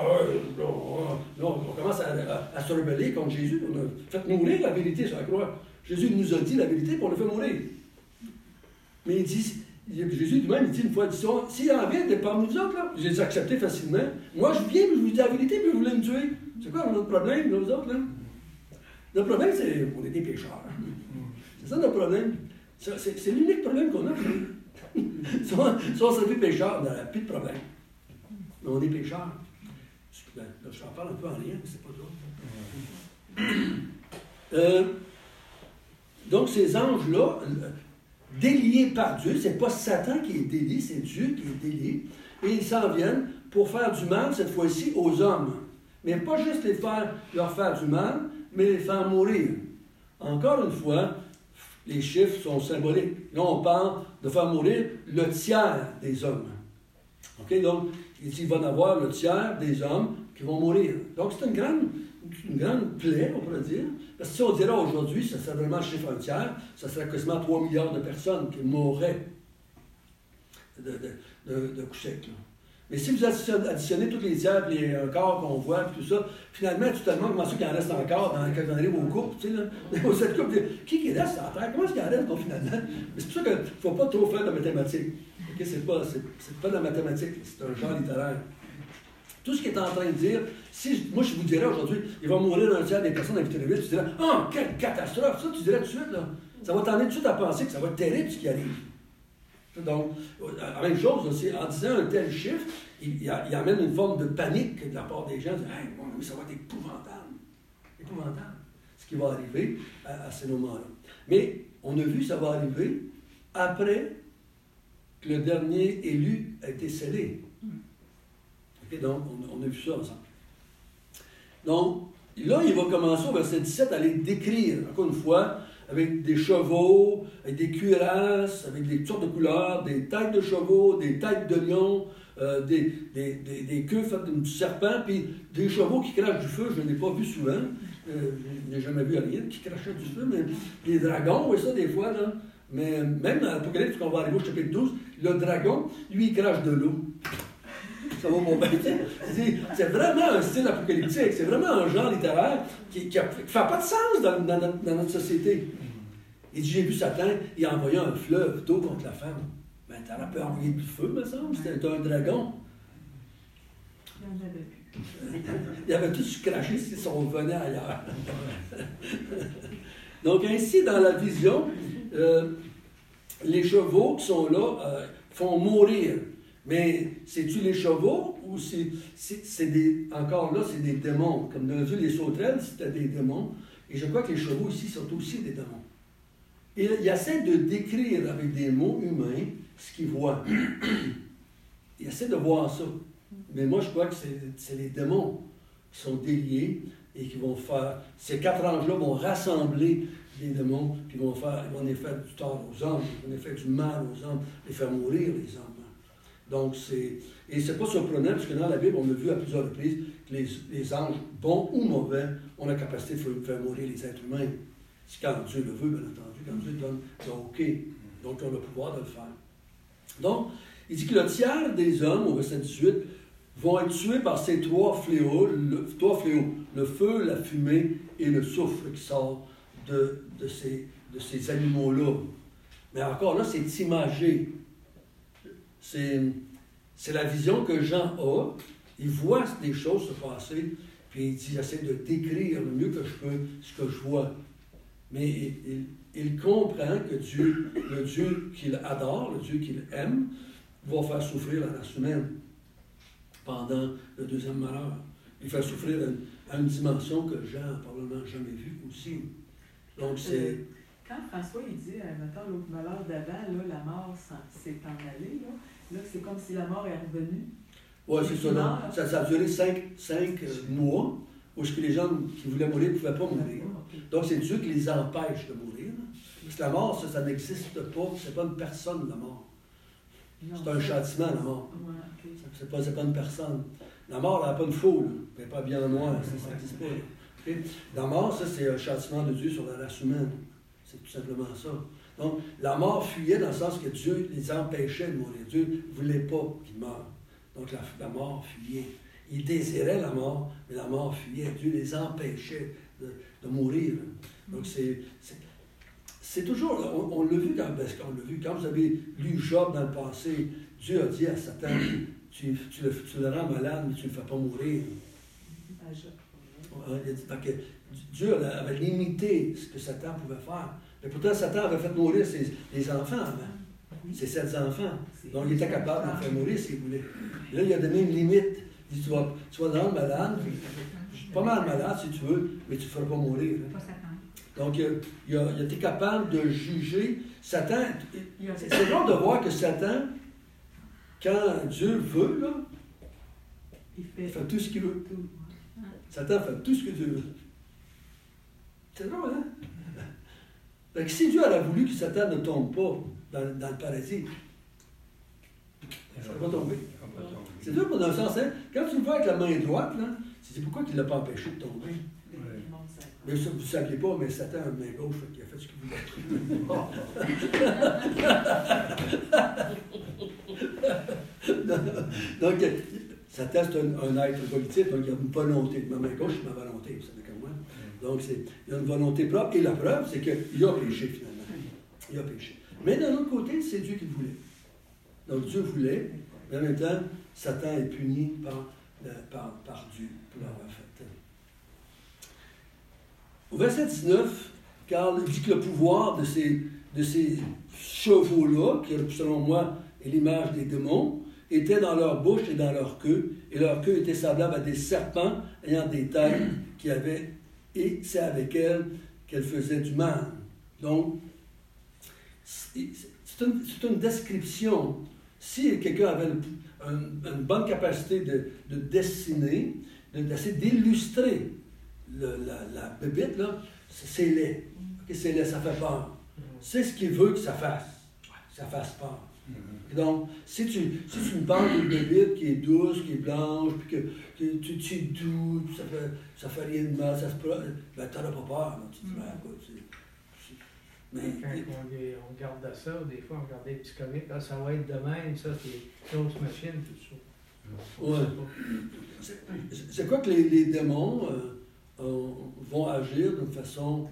on commence à se rebeller contre Jésus. On a fait mourir la vérité sur la croix. Jésus nous a dit la vérité, puis on l'a fait mourir. Mais Jésus lui-même, il dit une fois, s'il en vient d'être parmi nous autres, là, je les ai acceptés facilement. Moi, je viens, mais je vous dis la vérité, puis vous voulez me tuer. C'est quoi notre problème, nous autres, là? Notre problème, c'est qu'on est des pécheurs. C'est ça notre problème. C'est l'unique problème qu'on a. Si on s'est fait pécheurs, on n'a plus de problème. Mais on est pécheurs. Là, je t'en parle un peu en lien, mais c'est pas drôle. Donc, ces anges-là, déliés par Dieu, c'est pas Satan qui est délié, c'est Dieu qui est délié. Et ils s'en viennent pour faire du mal, cette fois-ci, aux hommes. Mais pas juste leur faire du mal, mais les faire mourir. Encore une fois, les chiffres sont symboliques. Là, on parle de faire mourir le tiers des hommes. OK? Donc, il va y avoir le tiers des hommes qui vont mourir. Donc, c'est une grande plaie, on pourrait dire. Parce que si on dirait aujourd'hui, ça serait vraiment le chiffre un tiers, ça serait quasiment 3 milliards de personnes qui mourraient de coups secs. Mais si vous additionnez tous les tiers, les corps qu'on voit, puis tout ça, finalement, tu te demandes comment ça qu'il en reste encore quand on arrive aux couples, tu sais, là. Aux 7 couples, qui reste à terre? Comment est-ce qu'il en reste, finalement? Mais c'est pour ça qu'il ne faut pas trop faire de mathématiques. Okay? C'est pas de la mathématique, c'est un genre littéraire. Tout ce qu'il est en train de dire, moi je vous dirais aujourd'hui, il va mourir un tiers des personnes à Victoriaville, tu dirais, oh, quelle catastrophe! Ça, tu dirais tout de suite, là. Ça va t'emmener tout de suite à penser que ça va être terrible ce qui arrive. Donc, la même chose, aussi, en disant un tel chiffre, il amène une forme de panique de la part des gens. Ils disent, hey, bon, ça va être épouvantable. Épouvantable, ce qui va arriver à ces moments-là. Mais on a vu, ça va arriver après que le dernier élu a été scellé. Okay, donc, on a vu ça ensemble. Donc, là, il va commencer au verset 17 à les décrire, encore une fois, avec des chevaux, avec des cuirasses, avec des sortes de couleurs, des têtes de chevaux, des têtes de lions, des queues faites d'un serpent, puis des chevaux qui crachent du feu, je ne l'ai pas vu souvent, je n'ai jamais vu rien qui crachait du feu, mais les dragons, oui, ça, des fois, là. Mais même dans l'Apocalypse, quand on va arriver au chapitre 12, le dragon, lui, il crache de l'eau. ça va pas bien. C'est vraiment un style apocalyptique, c'est vraiment un genre littéraire qui ne fait pas de sens dans notre société. Il dit, j'ai vu Satan, il a envoyé un fleuve d'eau contre la femme. Ben, t'aurais pu envoyer du feu, me semble, c'était un dragon. Il y en avait plus. Il avait tous craché si on venait ailleurs. Donc, ainsi, dans la vision, les chevaux qui sont là font mourir. Mais c'est-tu les chevaux ou c'est des. Encore là, c'est des démons. Comme on a vu les sauterelles, c'était des démons. Et je crois que les chevaux ici sont aussi des démons. Et il essaie de décrire avec des mots humains ce qu'il voit. Il essaie de voir ça. Mais moi, je crois que c'est les démons qui sont déliés et qui vont faire. Ces 4 anges-là vont rassembler les démons, puis ils vont les faire du tort aux hommes, ils vont les faire du mal aux hommes, les faire mourir les hommes. Donc, et c'est pas surprenant, parce que dans la Bible, on a vu à plusieurs reprises que les anges, bons ou mauvais, ont la capacité de faire mourir les êtres humains. C'est quand Dieu le veut, bien entendu, quand Dieu donne le OK. Donc, on a le pouvoir de le faire. Donc, il dit que le tiers des hommes, au verset 18, vont être tués par ces 3 fléaux, le feu, la fumée et le soufre qui sort de ces animaux-là. Mais encore là, c'est imagé. C'est la vision que Jean a. Il voit des choses se passer, puis il dit, j'essaie de décrire le mieux que je peux ce que je vois. Mais il comprend que Dieu, le Dieu qu'il adore, le Dieu qu'il aime, va faire souffrir la race humaine pendant le deuxième malheur. Il fait souffrir à une dimension que Jean n'a probablement jamais vue aussi. Donc c'est... Quand François il dit, mettons, l'autre malheur d'avant, là, la mort s'est en allée, là c'est comme si la mort est revenue. Oui, c'est ça. Ça a duré 5 mois où les gens qui voulaient mourir ne pouvaient pas mourir. Donc c'est Dieu qui les empêche de mourir. Parce que la mort, ça n'existe pas. C'est pas une personne, la mort. C'est un châtiment, la mort. C'est pas une personne. La mort, elle n'a pas une foule. Elle n'est pas bien en noir. Ça n'existe pas. Okay? La mort, ça, c'est un châtiment de Dieu sur la race humaine. C'est tout simplement ça. Donc, la mort fuyait dans le sens que Dieu les empêchait de mourir. Dieu ne voulait pas qu'ils meurent. Donc, la mort fuyait. Ils désiraient la mort, mais la mort fuyait. Dieu les empêchait de mourir. Donc, c'est toujours, on l'a vu quand vous avez lu Job dans le passé, Dieu a dit à Satan, tu le rends malade, mais tu ne le fais pas mourir. Donc, Dieu avait limité ce que Satan pouvait faire. Mais pourtant, Satan avait fait mourir les enfants avant, ses 7 enfants. Donc, il était capable de faire mourir s'il voulait. Et là, il a donné une limite. Il dit, tu vas le rendre malade, pas mal malade si tu veux, mais tu ne feras pas mourir. Donc, il a été capable de juger. Satan, c'est drôle de voir que Satan, quand Dieu veut, là, il fait tout ce qu'il veut. Satan fait tout ce que Dieu veut. C'est drôle, hein? Donc, si Dieu avait voulu que Satan ne tombe pas dans le paradis, il ne serait pas tombé. C'est dur pour un sens, hein? Quand tu le vois avec la main droite, là, tu te dis pourquoi il ne l'a pas empêché de tomber? Mais ça, vous ne saviez pas, mais Satan a une main gauche, il a fait ce qu'il voulait. Donc, Satan, c'est un être politique, donc il a une volonté. Ma main gauche, c'est ma volonté, vous savez comme moi. Donc, il a une volonté propre, et la preuve, c'est qu'il a péché, finalement. Il a péché. Mais d'un autre côté, c'est Dieu qui le voulait. Donc, Dieu voulait, mais en même temps, Satan est puni par Dieu pour l'avoir fait. Au verset 19, Carl dit que le pouvoir de ces chevaux-là, qui selon moi est l'image des démons, était dans leur bouche et dans leur queue, et leur queue était semblable à des serpents ayant des têtes et c'est avec elles qu'elles faisaient du mal. Donc, c'est une description. Si quelqu'un avait une bonne capacité de dessiner, d'essayer d'illustrer la bébite, là, c'est laid. Okay, c'est laid, ça fait peur. C'est ce qu'il veut que ça fasse. Ça fasse peur. Donc, si tu me parles d'une bébite qui est douce, qui est blanche, puis que tu es doux, ça fait rien de mal, ça se peut, ben t'en as pas peur. Là. Tu te dis, ben, écoute, mais quand on regarde ça, des fois on regarde des petits comics, ça va être de même, ça, c'est grosse machine, tout ça. Ouais. C'est quoi que les démons vont agir d'une façon...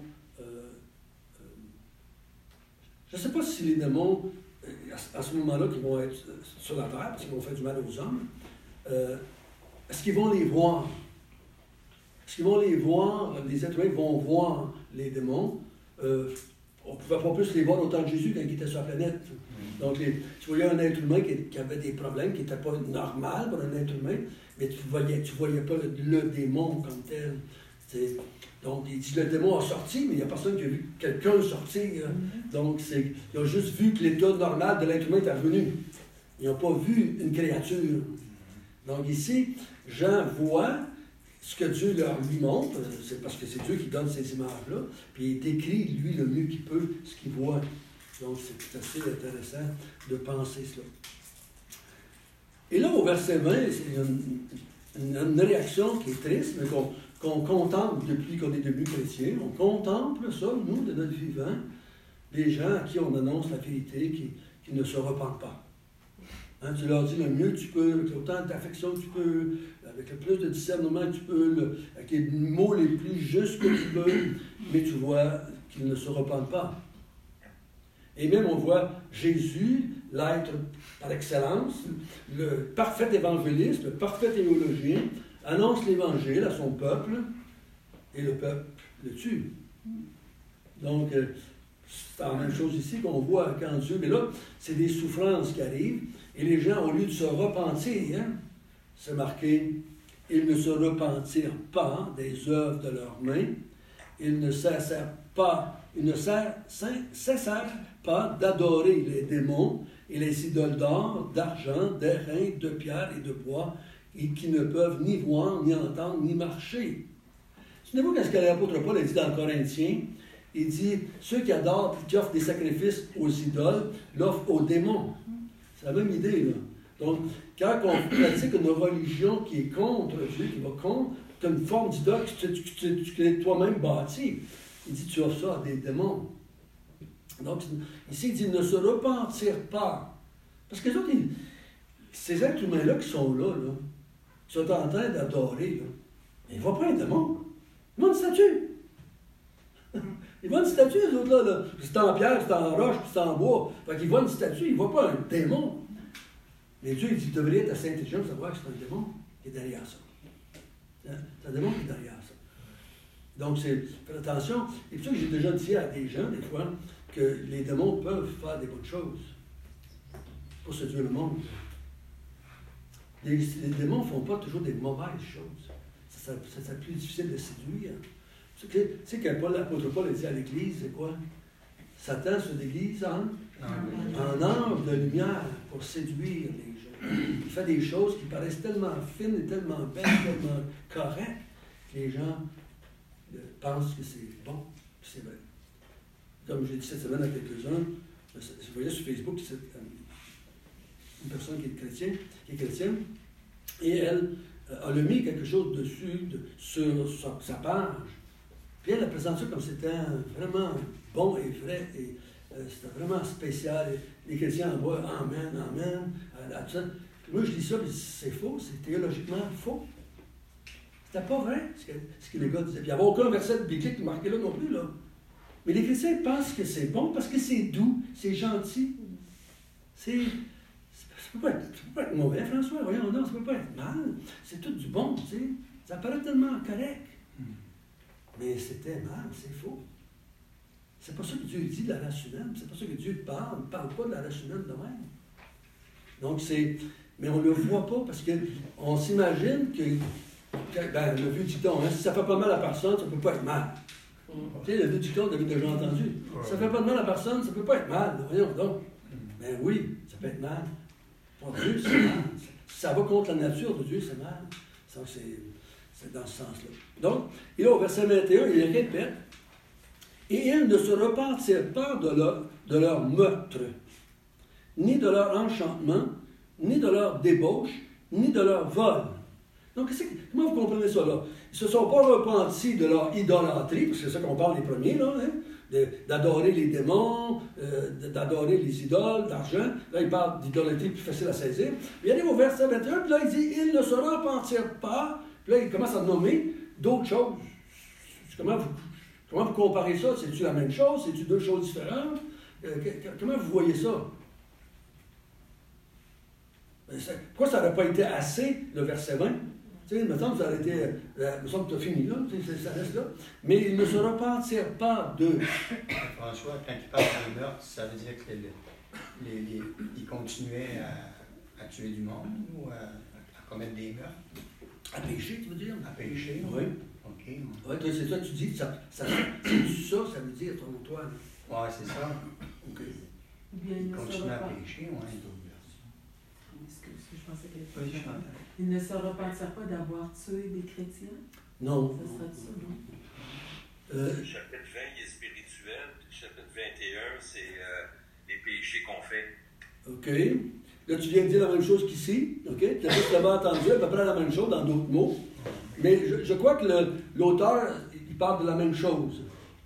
je ne sais pas si les démons, à ce moment-là, qui vont être sur la terre, parce qu'ils vont faire du mal aux hommes, est-ce qu'ils vont les voir? Est-ce qu'ils vont les voir? Les êtres humains vont voir les démons. On ne pouvait pas plus les voir au temps de Jésus quand il était sur la planète. Donc, tu voyais un être humain qui avait des problèmes, qui n'était pas normal pour un être humain, mais tu voyais pas le démon comme tel. Donc, il dit le démon a sorti, mais il n'y a personne qui a vu quelqu'un sortir. Donc, ils ont juste vu que l'état normal de l'être humain était revenu. Ils n'ont pas vu une créature. Donc, ici, Jean voit ce que Dieu lui montre, c'est parce que c'est Dieu qui donne ces images-là, puis il décrit, lui, le mieux qu'il peut, ce qu'il voit. Donc, c'est assez intéressant de penser cela. Et là, au verset 20, c'est une réaction qui est triste, mais qu'on contemple depuis qu'on est devenu chrétien. On contemple ça, nous, de notre vivant, les gens à qui on annonce la vérité, qui ne se repentent pas. Hein, tu leur dis le mieux que tu peux, avec autant d'affection que tu peux, avec le plus de discernement que tu peux, avec les mots les plus justes que tu peux, mais tu vois qu'ils ne se repentent pas. Et même on voit Jésus, l'être par excellence, le parfait évangéliste, le parfait théologien, annonce l'Évangile à son peuple, et le peuple le tue. Donc, c'est la même chose ici qu'on voit quand Dieu... Mais là, c'est des souffrances qui arrivent, et les gens, au lieu de se repentir, c'est marqué, ils ne se repentirent pas des œuvres de leurs mains, ils ne cessèrent pas d'adorer les démons et les idoles d'or, d'argent, d'airain, de pierre et de bois, et qui ne peuvent ni voir, ni entendre, ni marcher. Souvenez-vous qu'est-ce que l'apôtre Paul a dit dans Corinthiens? Il dit, ceux qui adorent et qui offrent des sacrifices aux idoles, l'offrent aux démons. C'est la même idée, là. Donc, quand on pratique une religion qui est contre Dieu, qui va contre, tu as une forme d'idole que tu es toi-même bâti. Il dit, tu offres ça à des démons. Donc, ici, il dit, ne se repentir pas. Parce que les autres, ces êtres humains-là qui sont là, qui sont en train d'adorer, ils ne voient pas un démon. Ils voient une statue. Ils voient une statue, les autres-là. Là. C'est en pierre, c'est en roche, c'est en bois. Fait qu'ils voient une statue, ils ne voient pas un démon. Mais Dieu, il dit, tu devrais être assez intelligent pour savoir que c'est un démon qui est derrière ça. C'est un démon qui est derrière ça. Donc, faites attention. Et puis ça, j'ai déjà dit à des gens, des fois, que les démons peuvent faire des bonnes choses pour séduire le monde. Les démons ne font pas toujours des mauvaises choses. C'est plus difficile de séduire. Tu sais que l'apôtre Paul a dit à l'Église, c'est quoi? Satan se déguise en ange de lumière pour séduire les gens. Il fait des choses qui paraissent tellement fines et tellement belles, tellement correctes, que les gens pensent que c'est bon, que c'est vrai. Comme j'ai dit cette semaine à quelques-uns, je voyais sur Facebook une personne qui est chrétienne, et elle a mis quelque chose dessus sur sa page. Puis elle a présenté ça comme c'était vraiment bon et vrai, et c'était vraiment spécial. Et les chrétiens en voient Amen, Amen. Moi, je dis ça, puis c'est faux, c'est théologiquement faux. C'était pas vrai ce que les gars disaient. Puis il n'y avait aucun verset biblique marqué là non plus, là. Mais les chrétiens pensent que c'est bon parce que c'est doux, c'est gentil. Ça ne peut pas être mauvais, François. Voyons, non, ça ne peut pas être mal. C'est tout du bon, tu sais. Ça paraît tellement correct. Mais c'était mal, c'est faux. C'est pas ça que Dieu dit de la race humaine. C'est pas ça que Dieu parle. Il ne parle pas de la race humaine de même. Donc, mais on ne le voit pas parce qu'on s'imagine que le vieux dicton, si ça ne fait pas mal à personne, ça ne peut pas être mal. Tu sais, le vieux dicton, vous avez déjà entendu. Si ça ne fait pas de mal à personne, ça ne peut pas être mal. Voyons donc. Ben oui, ça peut être mal. Pour Dieu, c'est mal. Si ça va contre la nature de Dieu, c'est mal. Ça, c'est dans ce sens-là. Donc, et là, au verset 21, il répète, et ils ne se repentirent pas de leur meurtre, ni de leur enchantement, ni de leur débauche, ni de leur vol. Donc, comment vous comprenez ça, là? Ils ne se sont pas repentis de leur idolâtrie, parce que c'est ça qu'on parle des premiers, là, hein? d'adorer les démons, d'adorer les idoles, d'argent. Là, il parle d'idolâtrie plus facile à saisir. Il arrive au verset 21, puis là, il dit, il ne se repentirent pas. Puis là, il commence à nommer d'autres choses. Comment vous comparez ça? C'est-tu la même chose? C'est-tu deux choses différentes? Comment vous voyez ça? Pourquoi ça n'aurait pas été assez, le verset 20? Tu sais, il me semble que ça aurait été. Il me semble que tu as fini là, ça reste là. Mais il ne se repentirent pas de. François, quand il parle de meurtre, ça veut dire qu'il continuait à tuer du monde ou à commettre des meurtres? À pécher, tu veux dire? À pécher, oui. OK. Oui, c'est ça que tu dis. C'est ça veut dire, ton toi. Oui, c'est ça. OK. Il continue à pécher, oui. Je pensais qu'il ne se repentirent pas d'avoir tué des chrétiens? Non. Ça sera ça, non? Le chapitre 20, il est spirituel. Le chapitre 21, c'est les péchés qu'on fait. OK. Là, tu viens de dire la même chose qu'ici. OK? Tu as juste là-bas entendu à peu près la même chose dans d'autres mots. Mais je crois que l'auteur, il parle de la même chose.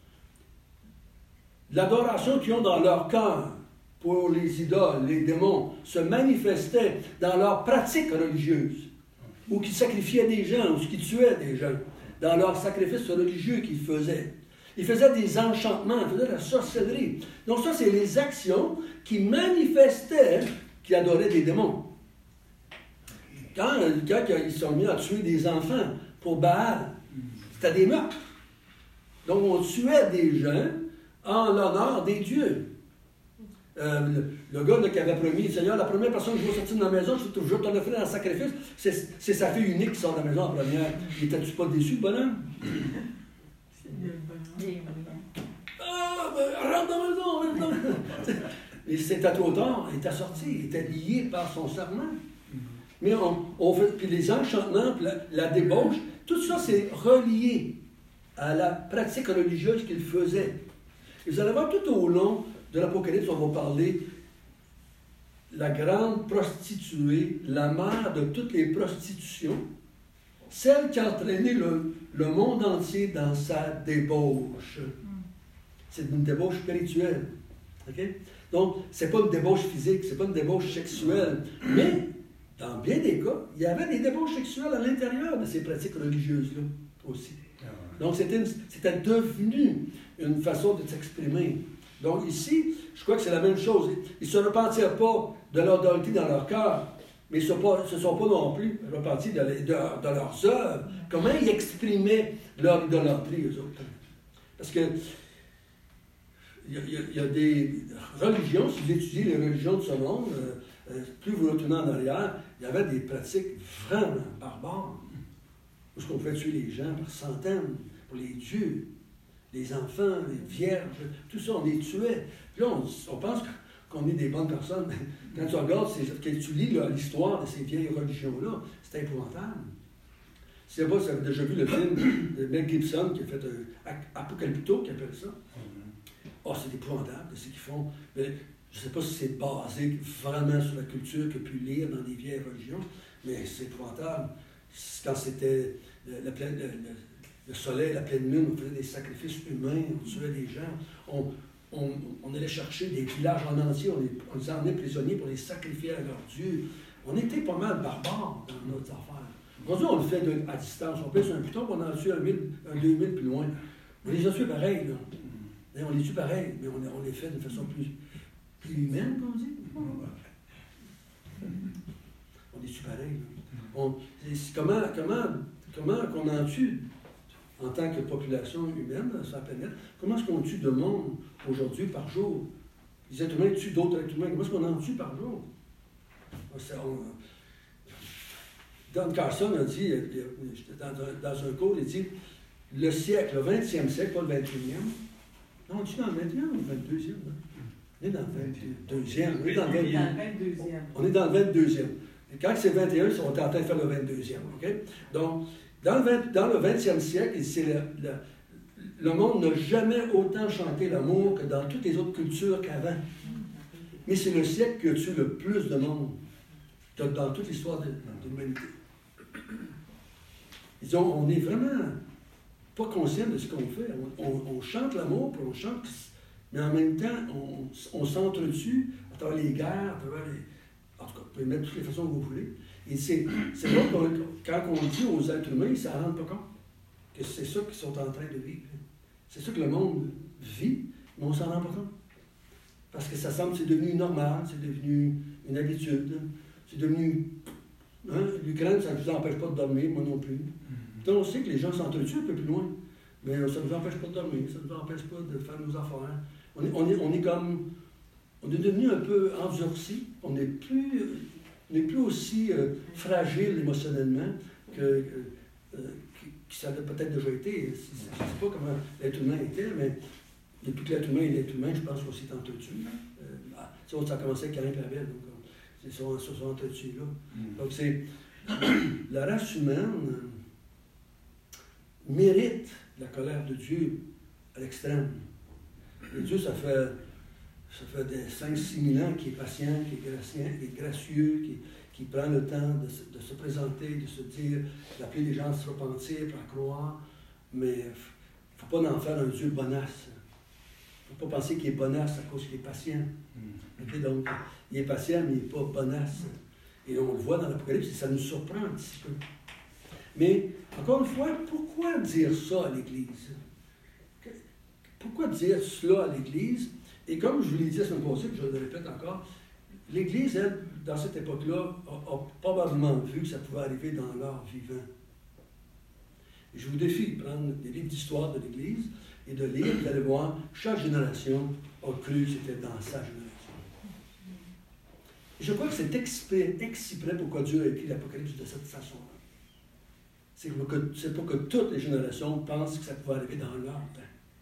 L'adoration qu'ils ont dans leur cœur pour les idoles, les démons, se manifestait dans leur pratique religieuse, ou qui sacrifiaient des gens, ou qui tuaient des gens, dans leur sacrifice religieux qu'ils faisaient. Ils faisaient des enchantements, ils faisaient de la sorcellerie. Donc ça, c'est les actions qui manifestaient qu'ils adoraient des démons. Quand ils sont mis à tuer des enfants pour Baal, c'était des meurtres. Donc on tuait des gens en l'honneur des dieux. Le gars qui avait promis, Seigneur, la première personne que je vais sortir de la maison, je vais te l'offrir en sacrifice, c'est sa fille unique qui sort de la maison en première. N'étais-tu pas déçu, le bonhomme? Ah, ben, rentre dans la maison, Et c'était trop tard, il était sorti, il était lié par son serment. Mais on fait, puis les enchantements, puis la débauche, tout ça, c'est relié à la pratique religieuse qu'il faisait. Et vous allez voir tout au long de l'Apocalypse, on va parler la grande prostituée, la mère de toutes les prostitutions, celle qui a entraîné le monde entier dans sa débauche. C'est une débauche spirituelle. Okay? Donc, ce n'est pas une débauche physique, ce n'est pas une débauche sexuelle, mais dans bien des cas, il y avait des débauches sexuelles à l'intérieur de ces pratiques religieuses-là aussi. Donc, c'était devenu une façon de s'exprimer. Donc ici, je crois que c'est la même chose. Ils ne se repentirent pas de leur idolâtrie dans leur cœur, mais ils ne se sont pas non plus repentis de leurs œuvres. Comment ils exprimaient leur idolâtrie, eux autres? Parce que il y a des religions, si vous étudiez les religions de ce monde, plus vous retournez en arrière, il y avait des pratiques vraiment barbares, où on pouvait tuer les gens par centaines, pour les dieux. Les enfants, les vierges, tout ça, on les tuait. Puis là, on pense qu'on est des bonnes personnes. Quand tu regardes, quand tu lis l'histoire de ces vieilles religions-là, c'est épouvantable. Si vous avez déjà vu le film de Mel Gibson qui a fait Apocalypto, qui appelle ça. Oh, c'est épouvantable de ce qu'ils font. Mais je ne sais pas si c'est basé vraiment sur la culture qu'il a pu lire dans des vieilles religions, mais c'est épouvantable. Quand c'était le soleil, la pleine lune, on faisait des sacrifices humains, on tuait des gens, on allait chercher des villages en entier, on les emmenait prisonniers pour les sacrifier à leurs dieux. On était pas mal barbares dans notre affaire. Aujourd'hui, on le fait à distance. On pèse un piton, on en tue un 2000 plus loin. On les a tués pareil, là. Et on les tue pareil, mais on les fait de façon plus humaine, comme on dit. On les tue pareil. Comment qu'on en tue en tant que population humaine sur la planète? Comment est-ce qu'on tue de monde aujourd'hui par jour? Les êtres humains tuent d'autres êtres humains. Comment est-ce qu'on en tue par jour? Don Carson a dit, dans un cours, il dit, le siècle, le 20e siècle, pas le 21e. Non, on est dans le 21e ou le 22e? On est dans le 22e. On est dans le 22e. Et quand c'est 21, on est en train de faire le 22e. Okay? Donc, dans le 20e siècle, le monde n'a jamais autant chanté l'amour que dans toutes les autres cultures qu'avant. Mais c'est le siècle qui a tué le plus de monde dans toute l'histoire de l'humanité. Disons, on est vraiment pas conscients de ce qu'on fait. On chante l'amour, puis on chante, mais en même temps, on s'entretue à travers les guerres, à travers les... En tout cas, vous pouvez mettre toutes les façons que vous voulez. Et c'est là quand on dit aux êtres humains, ils ne s'en rendent pas compte que c'est ça qu'ils sont en train de vivre. C'est ça que le monde vit, mais on ne s'en rend pas compte. Parce que ça semble, c'est devenu normal, c'est devenu une habitude, c'est devenu... Hein? L'Ukraine, ça ne vous empêche pas de dormir, moi non plus. Donc on sait que les gens s'entretuent un peu plus loin, mais ça ne nous empêche pas de dormir, ça ne nous empêche pas de faire nos affaires. On est devenu un peu endurci, on n'est plus aussi fragile émotionnellement que ça a peut-être déjà été. Je ne sais pas comment l'être humain était, mais depuis que l'être humain est l'être humain, je pense qu'on s'est entretenu. Ça a commencé avec Caïn et Abel, donc c'est ça entretenu là. Donc c'est la race humaine mérite la colère de Dieu à l'extrême. Et Dieu, ça fait des 5-6 000 ans qu'il est patient, qu'il est gracieux, qui prend le temps de se présenter, de se dire, d'appeler les gens à se repentir, à croire. Mais il ne faut pas en faire un Dieu bonasse. Il ne faut pas penser qu'il est bonasse à cause qu'il est patient. Okay, donc, il est patient, mais il n'est pas bonasse. Et on le voit dans l'Apocalypse, et ça nous surprend un petit peu. Mais, encore une fois, pourquoi dire ça à l'Église? Pourquoi dire cela à l'Église? Et comme je vous l'ai dit la semaine passée, puis je le répète encore, l'Église, elle, dans cette époque-là, a probablement vu que ça pouvait arriver dans l'art vivant. Et je vous défie de prendre des livres d'histoire de l'Église et de lire, vous allez voir, chaque génération a cru que c'était dans sa génération. Et je crois que c'est exprès pourquoi Dieu a écrit l'Apocalypse de cette façon-là. C'est pour que toutes les générations pensent que ça pouvait arriver dans leur temps.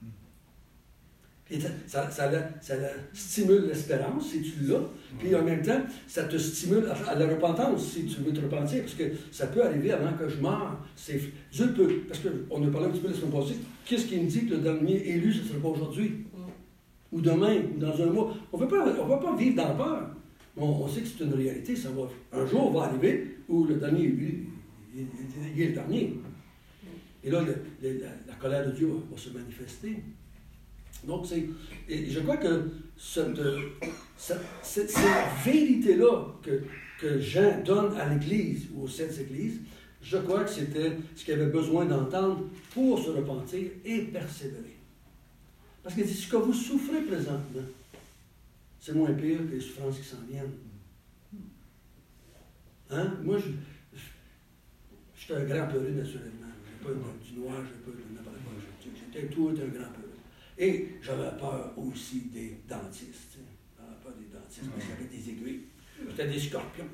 Et ça stimule l'espérance si tu l'as, puis en même temps, ça te stimule à la repentance si tu veux te repentir, parce que ça peut arriver avant que je meure. Dieu peut, parce qu'on a parlé un petit peu la semaine passée, qu'est-ce qui me dit que le dernier élu, ce ne sera pas aujourd'hui, ou demain, ou dans un mois? On ne va pas vivre dans la peur. On sait que c'est une réalité, un jour va arriver où le dernier élu, il est le dernier. Et là, la colère de Dieu va se manifester. Donc, et je crois que cette vérité-là que Jean donne à l'Église, ou aux 7 églises, je crois que c'était ce qu'il avait besoin d'entendre pour se repentir et persévérer. Parce qu'il dit, ce que vous souffrez présentement, c'est moins pire que les souffrances qui s'en viennent. Hein? Moi, je suis un grand peureux, naturellement. Je n'ai pas du noir, je n'ai pas de n'importe quoi. J'étais tout un grand peureux. Et j'avais peur aussi des dentistes. J'avais peur des dentistes parce qu'il y avait des aiguilles. C'était des scorpions.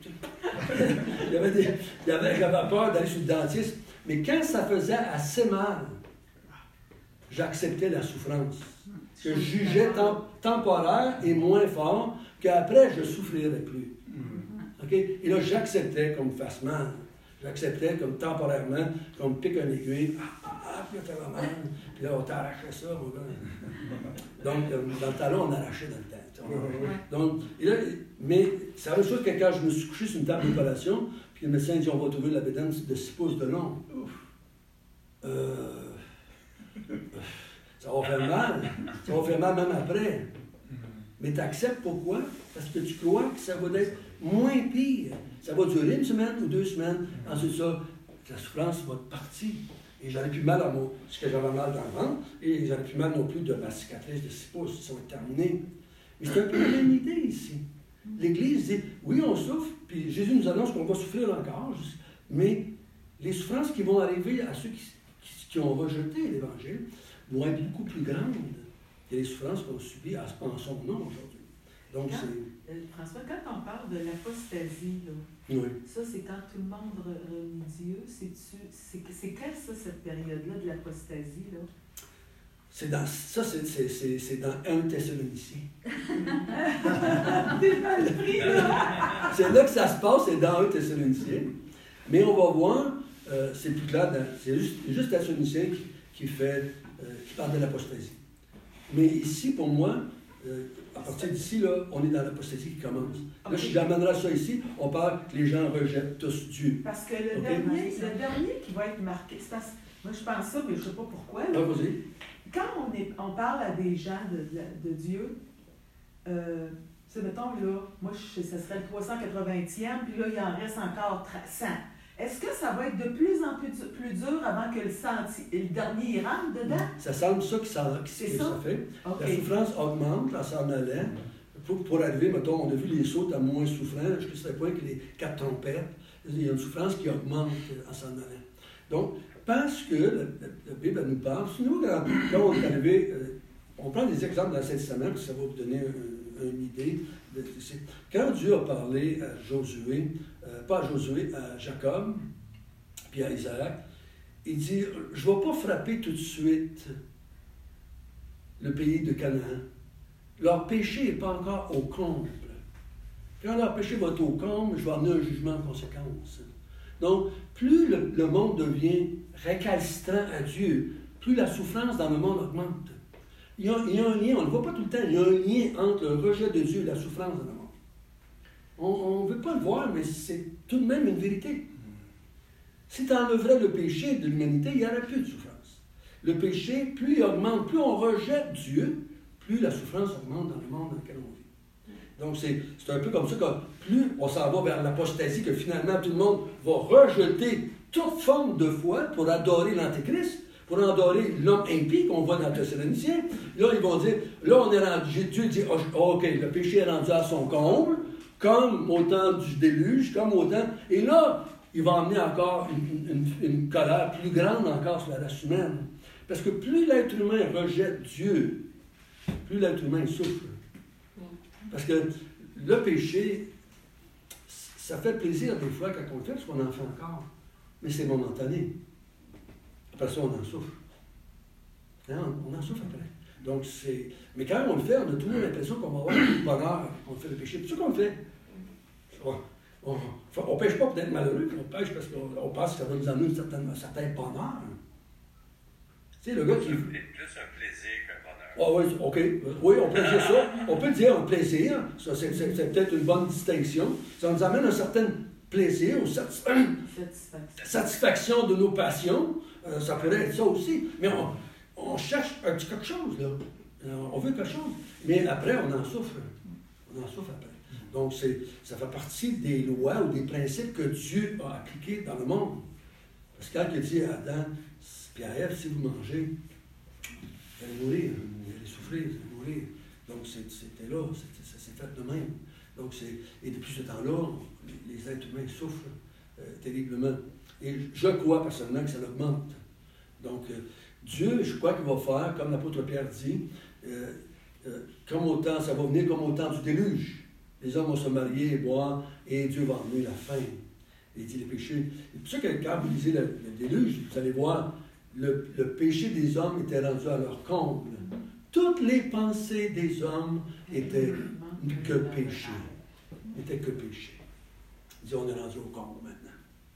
J'avais peur d'aller chez le dentiste. Mais quand ça faisait assez mal, j'acceptais la souffrance. Que je jugeais temporaire et moins fort, qu'après, je ne souffrirais plus. Okay? Et là, j'acceptais comme fasse mal. J'acceptais comme temporairement, qu'on me pique une aiguille. Puis là, t'avais mal. Puis là, on t'arrachait ça. Donc, dans le talon, on arrachait dans le temps. Donc, et là, mais c'est la même chose que quand je me suis couché sur une table d'opération, puis le médecin dit on va trouver la bédaine de 6 pouces de long. Ça va faire mal. Ça va faire mal même après. Mais tu acceptes pourquoi? Parce que tu crois que ça va être moins pire. Ça va durer 1 semaine ou 2 semaines. Ensuite, la souffrance va être partie. Et j'aurais plus mal parce que j'avais mal dans le ventre, et j'aurais plus mal non plus de ma cicatrice de 6 pouces, ça va être terminé. Mais c'est un peu la même idée ici. L'Église dit, oui, on souffre, puis Jésus nous annonce qu'on va souffrir encore, mais les souffrances qui vont arriver à ceux qui ont rejeté l'Évangile vont être beaucoup plus grandes que les souffrances qu'on subit en son nom aujourd'hui. Donc, François, quand on parle de l'apostasie, oui. Ça, c'est quand tout le monde renie Dieu. C'est quelle, ça, cette période-là de l'apostasie, là? C'est dans 1 Thessaloniciens. C'est là que ça se passe, c'est dans 1 Thessaloniciens. Mais on va voir, c'est plus clair, c'est juste Thessaloniciens qui parle de l'apostasie. Mais ici, pour moi, à partir d'ici, là, on est dans l'apostasie qui commence. Là, si j'amènerai ça ici, on parle que les gens rejettent tous Dieu. Parce que le dernier qui va être marqué, c'est parce Moi, je pense ça, mais je ne sais pas pourquoi. Ah, vas-y. Quand on parle à des gens de Dieu, c'est, mettons, là, moi, ça serait le 380e, puis là, il en reste encore 100. Est-ce que ça va être de plus en plus dur avant que le dernier rentre dedans? Ça semble ça que ça fait. Okay. La souffrance augmente en s'en allant. Pour arriver, mettons, on a vu les sautes à moins souffrants, jusqu'à ce point que les 4 trompettes, il y a une souffrance qui augmente en s'en allant. Donc, parce que la Bible elle nous parle, sinon, quand on est arrivé, on prend des exemples dans cette semaine, ça va vous donner une idée. Quand Dieu a parlé à Josué, pas à Josué, à Jacob, puis à Isaac, il dit, je ne vais pas frapper tout de suite le pays de Canaan. Leur péché n'est pas encore au comble. Quand leur péché va être au comble, je vais amener un jugement en conséquence. Donc, plus le monde devient récalcitrant à Dieu, plus la souffrance dans le monde augmente. Il y a un lien, on ne le voit pas tout le temps, il y a un lien entre le rejet de Dieu et la souffrance dans le monde. On ne veut pas le voir, mais c'est tout de même une vérité. Si tu enlèverais le péché de l'humanité, il n'y aurait plus de souffrance. Le péché, plus il augmente, plus on rejette Dieu, plus la souffrance augmente dans le monde dans lequel on vit. Donc, c'est un peu comme ça que plus on s'en va vers l'apostasie, que finalement tout le monde va rejeter toute forme de foi pour adorer l'Antéchrist, pour adorer l'homme impie qu'on voit dans Thessaloniciens. Là, ils vont dire, là, on est rendu, Dieu dit, OK, le péché est rendu à son comble, comme au temps du déluge, comme au temps... Et là, il va emmener encore une colère plus grande encore sur la race humaine. Parce que plus l'être humain rejette Dieu, plus l'être humain souffre. Parce que le péché, ça fait plaisir des fois quand on le fait, parce qu'on en fait encore. Mais c'est momentané. Après ça, on en souffre. Hein? On en souffre après. Donc, mais quand on le fait, on a toujours l'impression qu'on va avoir du bonheur quand on fait le péché. C'est ça qu'on le fait. On ne pêche pas pour être malheureux, on pêche parce qu'on pense que ça va nous amener un certain bonheur. Tu sais, le gars qui... C'est plus un plaisir qu'un bonheur. Ah oui, OK. Oui, on peut dire ça. On peut dire un plaisir. Ça, c'est peut-être une bonne distinction. Ça nous amène un certain plaisir ou satisfaction de nos passions. Ça pourrait être ça aussi. Mais on cherche quelque chose, là. On veut quelque chose. Mais après, on en souffre. On en souffre après. Donc, ça fait partie des lois ou des principes que Dieu a appliqués dans le monde. Parce que quand il a dit à Adam puis à Ève, si vous mangez, vous allez mourir, vous allez souffrir, vous allez mourir. Donc, c'était là, ça s'est fait de même. Donc, et depuis ce temps-là, les êtres humains souffrent terriblement. Et je crois personnellement que ça augmente. Donc, Dieu, je crois qu'il va faire, comme l'apôtre Pierre dit, comme au temps, ça va venir comme au temps du déluge. Les hommes vont se marier et boire, et Dieu va emmener la fin. Il dit les péchés. C'est pour ça que quand vous lisez le déluge, vous allez voir, le péché des hommes était rendu à leur comble. Toutes les pensées des hommes étaient que péché. N'étaient que péché. Il dit, on est rendu au comble maintenant.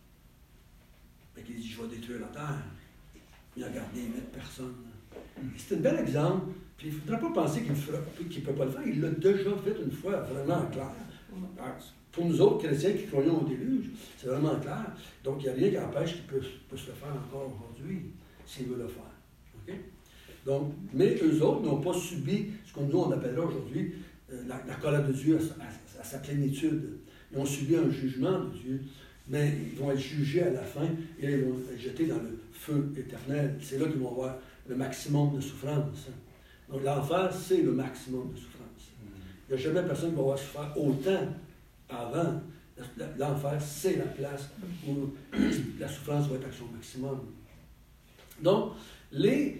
Fait qu'il dit, je vais détruire la terre. Il a gardé 8 personnes. C'est un bel exemple. Puis il ne faudrait pas penser qu'il ne peut pas le faire. Il l'a déjà fait une fois, vraiment clair. Alors, pour nous autres chrétiens qui croyons au déluge, c'est vraiment clair. Donc, il n'y a rien qui empêche qu'il puisse le faire encore aujourd'hui, s'il veut le faire. Okay? Donc, mais eux autres n'ont pas subi ce qu'on nous on appellera aujourd'hui la colère de Dieu à sa plénitude. Ils ont subi un jugement de Dieu, mais ils vont être jugés à la fin et ils vont être jetés dans le feu éternel. C'est là qu'ils vont avoir le maximum de souffrance. Donc, l'enfer, c'est le maximum de souffrance. Il n'y a jamais personne qui va avoir souffert autant avant. L'enfer, c'est la place où la souffrance va être à son maximum. Donc, les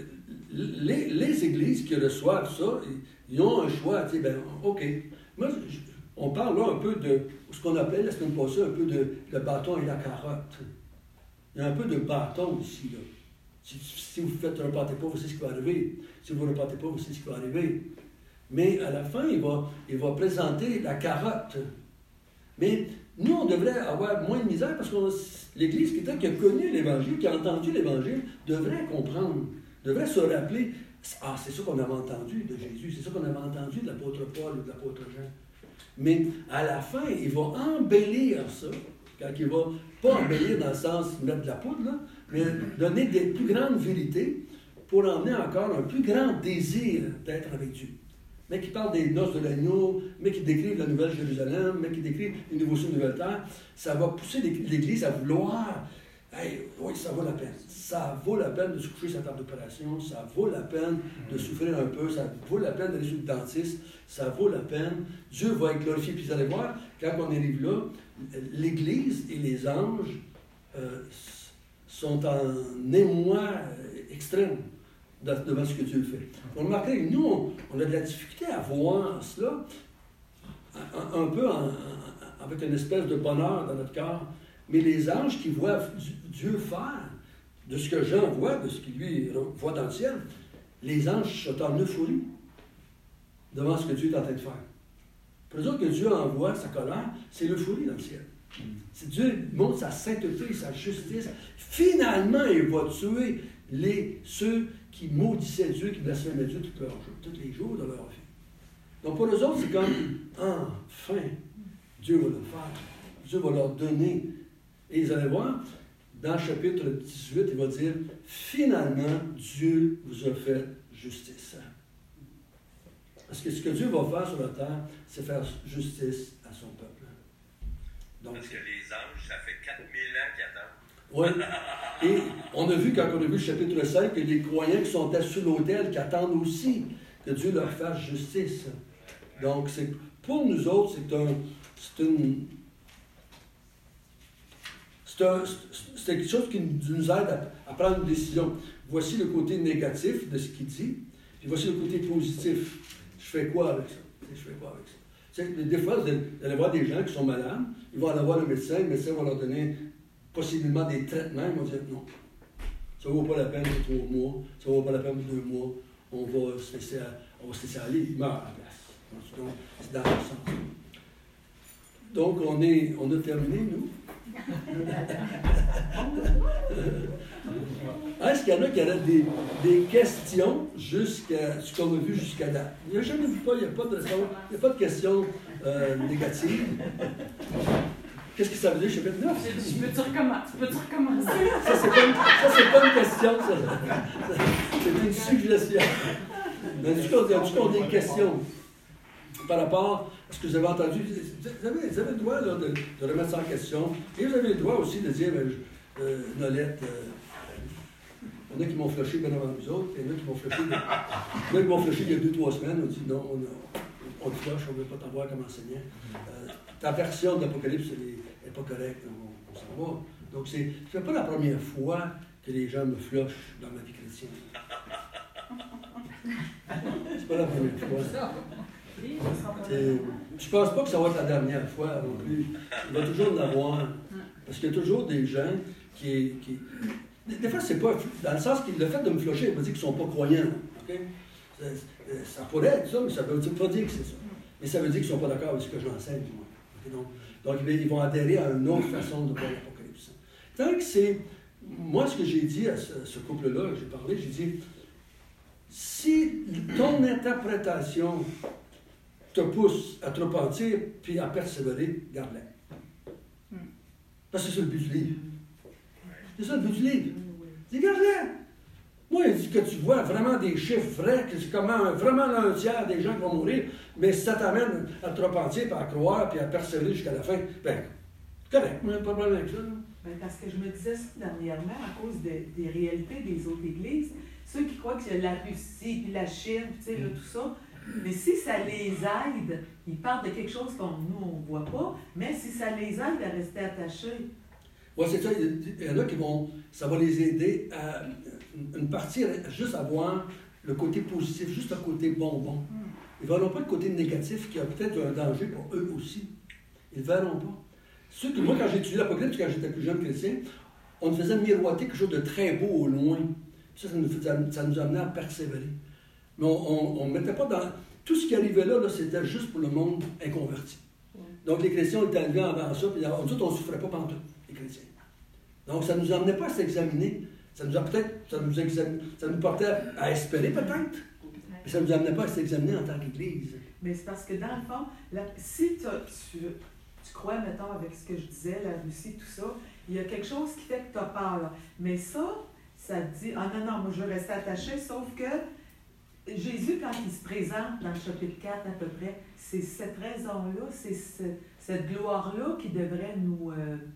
églises qui reçoivent ça, ils ont un choix. Tu sais, ben, OK. Moi, on parle là un peu de ce qu'on appelait la semaine passée, un peu de le bâton et la carotte. Il y a un peu de bâton ici, là. Si vous ne repartez pas, vous savez ce qui va arriver. Si vous ne repartez pas, vous savez ce qui va arriver. Mais à la fin, il va présenter la carotte. Mais nous, on devrait avoir moins de misère parce que l'Église qui a connu l'Évangile, qui a entendu l'Évangile, devrait comprendre, devrait se rappeler, ah, c'est ça qu'on avait entendu de Jésus, c'est ça qu'on avait entendu de l'apôtre Paul ou de l'apôtre Jean. Mais à la fin, il va embellir ça quand il va, pas embellir dans le sens de mettre de la poudre, là, mais donner des plus grandes vérités pour emmener encore un plus grand désir d'être avec Dieu. Mais qui parle des noces de l'agneau, mais qui décrivent la Nouvelle Jérusalem, mais qui décrivent une nouveau ciel, une nouvelle terre, ça va pousser l'Église à vouloir. Hey, oui, ça vaut la peine. Ça vaut la peine de se coucher sur la table d'opération, ça vaut la peine de souffrir un peu, ça vaut la peine d'aller sur le dentiste, ça vaut la peine. Dieu va être glorifié. Puis vous allez voir, quand on arrive là, l'Église et les anges sont en émoi extrême devant ce que Dieu fait. On remarquerait que nous, on a de la difficulté à voir cela un peu avec une espèce de bonheur dans notre cœur. Mais les anges qui voient Dieu faire, de ce que Jean voit, de ce qu'il lui voit dans le ciel, les anges sont en euphorie devant ce que Dieu est en train de faire. Pour eux autres, que Dieu envoie sa colère, c'est l'euphorie dans le ciel. C'est Dieu montre sa sainteté, sa justice. Finalement, il va tuer ceux qui maudissaient Dieu, qui blasphémaient Dieu tous les jours de leur vie. Donc pour eux autres, c'est comme, enfin, Dieu va le faire. Dieu va leur donner. Et vous allez voir, dans le chapitre 18, il va dire, finalement, Dieu vous a fait justice. Parce que ce que Dieu va faire sur la terre, c'est faire justice à son peuple. Donc, parce que les anges, ça fait 4000 ans qu'ils attendent. Oui. Et on a vu, quand on a vu le chapitre 5, que les croyants qui sont assis sur l'autel, qui attendent aussi que Dieu leur fasse justice. Donc, pour nous autres, c'est quelque chose qui nous aide à prendre une décision. Voici le côté négatif de ce qu'il dit, puis voici le côté positif. Je fais quoi avec ça? Des fois, vous allez voir des gens qui sont malades, ils vont aller voir le médecin va leur donner possiblement des traitements, ils vont dire non, ça ne vaut pas la peine de 3 mois, ça ne vaut pas la peine de 2 mois, on va se laisser aller, il meurt à la place. Donc, c'est dans le sens. Donc, on a terminé, nous. Est-ce qu'il y en a qui auraient des questions jusqu'à ce qu'on a vu jusqu'à là? Il n'y a jamais vu pas, il n'y a pas de questions négatives. Qu'est-ce que ça veut dire, chapitre 9? Tu peux-tu recommencer? Ça, c'est pas une question, ça. C'est une suggestion. Mais est-ce qu'on a des questions par rapport à ce que vous avez entendu? Vous avez le droit là, de remettre ça en question. Et vous avez le droit aussi de dire, Nolette, il y en a qui m'ont flushé bien avant nous autres, il y en a qui m'ont flushé, il y a 2-3 semaines, on dit non, on te flush, on ne veut pas t'envoyer comme enseignant. Ta version de l'Apocalypse n'est pas correcte, on s'en va. Donc, c'est pas la première fois que les gens me flushent dans ma vie chrétienne. C'est pas la première fois. Je pense pas que ça va être la dernière fois non plus. Il va toujours en avoir. Parce qu'il y a toujours des gens qui des fois, c'est pas. Dans le sens que le fait de me flusher, il veut dire qu'ils ne sont pas croyants. Okay? Ça pourrait être ça, mais ça ne veut pas dire que c'est ça. Mais ça veut dire qu'ils ne sont pas d'accord avec ce que j'enseigne. Okay? Donc, ils vont adhérer à une autre façon de voir l'Apocalypse. Tant que c'est. Moi, ce que j'ai dit à ce couple-là, j'ai parlé, j'ai dit si ton interprétation te pousse à te repentir puis à persévérer, garde-la. Parce que c'est ça le but du livre. C'est ça le but du livre. Dis, garde-la. Moi, il dit que tu vois vraiment des chiffres vrais, que c'est vraiment un tiers des gens qui vont mourir, mais si ça t'amène à te repentir, puis à croire, puis à persévérer jusqu'à la fin, bien, correct, il n'y a pas de problème avec ça. Ben, parce que je me disais ça dernièrement, à cause des réalités des autres églises, ceux qui croient qu'il y a la Russie, puis la Chine, tu sais, là, tout ça, mais si ça les aide, ils parlent de quelque chose qu'on nous, on ne voit pas, mais si ça les aide à rester attachés. Oui, c'est ça. Il y en a qui vont. Ça va les aider à une partie, juste à voir le côté positif, juste le côté bonbon. Ils ne verront pas le côté négatif qui a peut-être un danger pour eux aussi. Ils ne verront pas. Moi, quand j'ai étudié l'Apocalypse, quand j'étais plus jeune chrétien, on nous faisait miroiter quelque chose de très beau au loin. Ça nous amenait à persévérer. Mais on ne mettait pas dans. Tout ce qui arrivait là, c'était juste pour le monde inconverti. Donc, les chrétiens étaient arrivés avant ça, puis nous autres, on ne souffrait pas pantoute, les chrétiens. Donc, ça ne nous amenait pas à s'examiner. Ça nous portait à espérer peut-être, mais ça ne nous amenait pas à s'examiner en tant qu'Église. Mais c'est parce que dans le fond, si tu tu crois, mettons, avec ce que je disais, la Russie, tout ça, il y a quelque chose qui fait que tu as peur. Là. Mais ça te dit, ah non, moi je veux rester attaché, sauf que Jésus, quand il se présente dans le chapitre 4 à peu près, c'est cette raison-là, c'est cette gloire-là qui devrait nous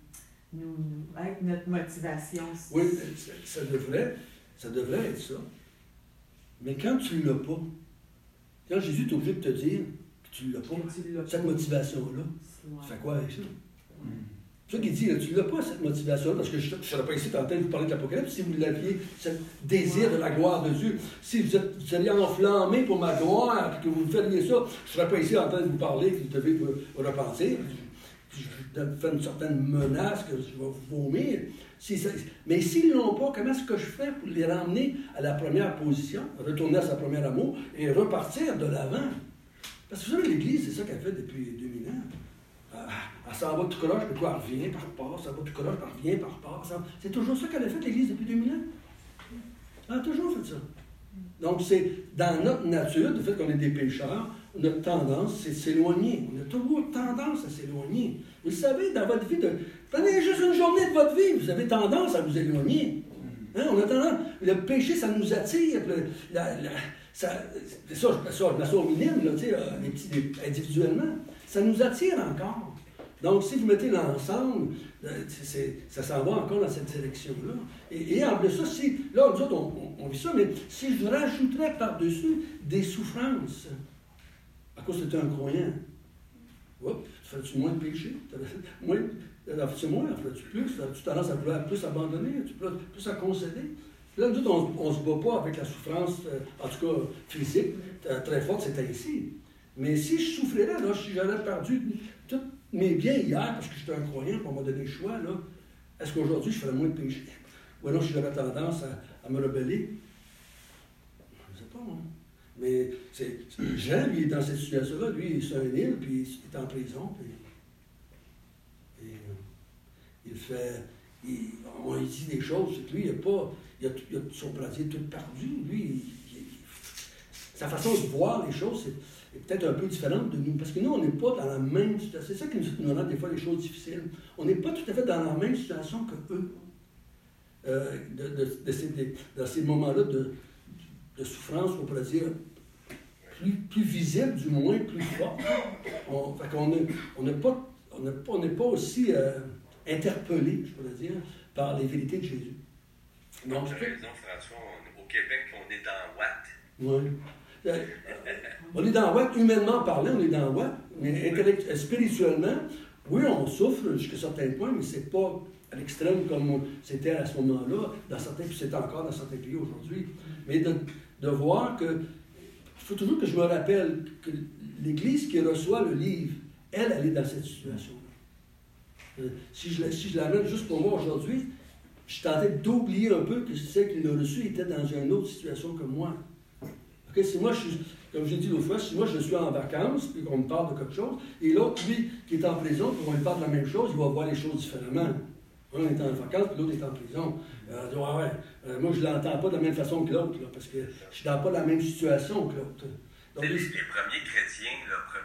être notre motivation. Oui, ça devrait être ça. Mais quand tu ne l'as pas, quand Jésus est obligé de te dire que tu ne l'as pas, cette motivation-là, tu fais quoi avec ça? C'est ça qu'il dit, là, tu n'as pas cette motivation, parce que je ne serais pas ici en train de vous parler de l'Apocalypse si vous l'aviez, ce désir de la gloire de Dieu. Si vous seriez enflammé pour ma gloire, et que vous feriez ça, je ne serais pas ici en train de vous parler, que vous devez vous repentir. Je fais une certaine menace que je vais vous vomir. Mais s'ils ne l'ont pas, comment est-ce que je fais pour les ramener à la première position, retourner à sa première amour et repartir de l'avant? Parce que vous savez, l'Église, c'est ça qu'elle fait depuis 2000 ans. Elle s'en va tout croche, puis quoi, elle revient, par repart, ça va tout croche, puis elle revient, par repart. C'est toujours ça qu'elle a fait, l'Église, depuis 2000 ans. Elle a toujours fait ça. Donc, c'est dans notre nature, du fait qu'on est des pécheurs, notre tendance, c'est de s'éloigner. On a toujours tendance à s'éloigner. Vous le savez, dans votre vie, prenez juste une journée de votre vie, vous avez tendance à vous éloigner. Hein? On a tendance, le péché, ça nous attire. C'est ça, je mets ça au minime, là, individuellement. Ça nous attire encore. Donc, si vous mettez l'ensemble, ça s'en va encore dans cette direction-là. Et en plus de ça, là, nous autres, on vit ça, mais si je rajouterais par-dessus des souffrances, à cause que tu es un croyant, ferais-tu moins de péché? Ferais-tu moins? Ferais-tu plus? Ferais-tu tendance à vouloir plus abandonner? Plus à concéder? Là, nous autres, on ne se bat pas avec la souffrance, en tout cas physique, très forte, c'est ainsi. Mais si je souffrais là, si j'avais perdu tous mes biens hier, parce que j'étais un croyant, qu'on m'a donné le choix, là, est-ce qu'aujourd'hui je ferais moins de péché? Ou alors si j'avais tendance à me rebeller? Je ne sais pas, moi. Mais Jean, lui, est dans cette situation-là. Lui, il est sur une île, puis il est en prison. Puis, on lui dit des choses. Lui, il a son brasier tout perdu. Lui, sa façon de voir les choses, est peut-être un peu différente de nous. Parce que nous, on n'est pas dans la même situation. C'est ça qui nous rend des fois les choses difficiles. On n'est pas tout à fait dans la même situation que eux. Dans ces moments-là de souffrance, on pourrait dire, plus visible, du moins plus fort. On n'est pas aussi interpellé, je pourrais dire, par les vérités de Jésus. Donc, tu as raison, François. Au Québec, on est dans Watt. Oui. On est dans Watt, humainement parlant, on est dans Watt, mais spirituellement, oui, on souffre jusqu'à certains points, mais c'est pas à l'extrême comme c'était à ce moment-là, puis c'est encore dans certains pays aujourd'hui. Mais de voir que, il faut toujours que je me rappelle que l'Église qui reçoit le livre, elle est dans cette situation-là. Si je l'amène juste pour moi aujourd'hui, je suis tenté d'oublier un peu que celle qui l'a reçu était dans une autre situation que moi. Okay? Si moi, comme j'ai dit l'autre fois, si moi je suis en vacances, puis qu'on me parle de quelque chose, et l'autre, lui, qui est en prison, puis qu'on lui parle de la même chose, il va voir les choses différemment. Un est en vacances, puis l'autre est en prison. Moi, je ne l'entends pas de la même façon que l'autre, parce que je ne suis dans pas la même situation que l'autre. Donc, les premiers chrétiens,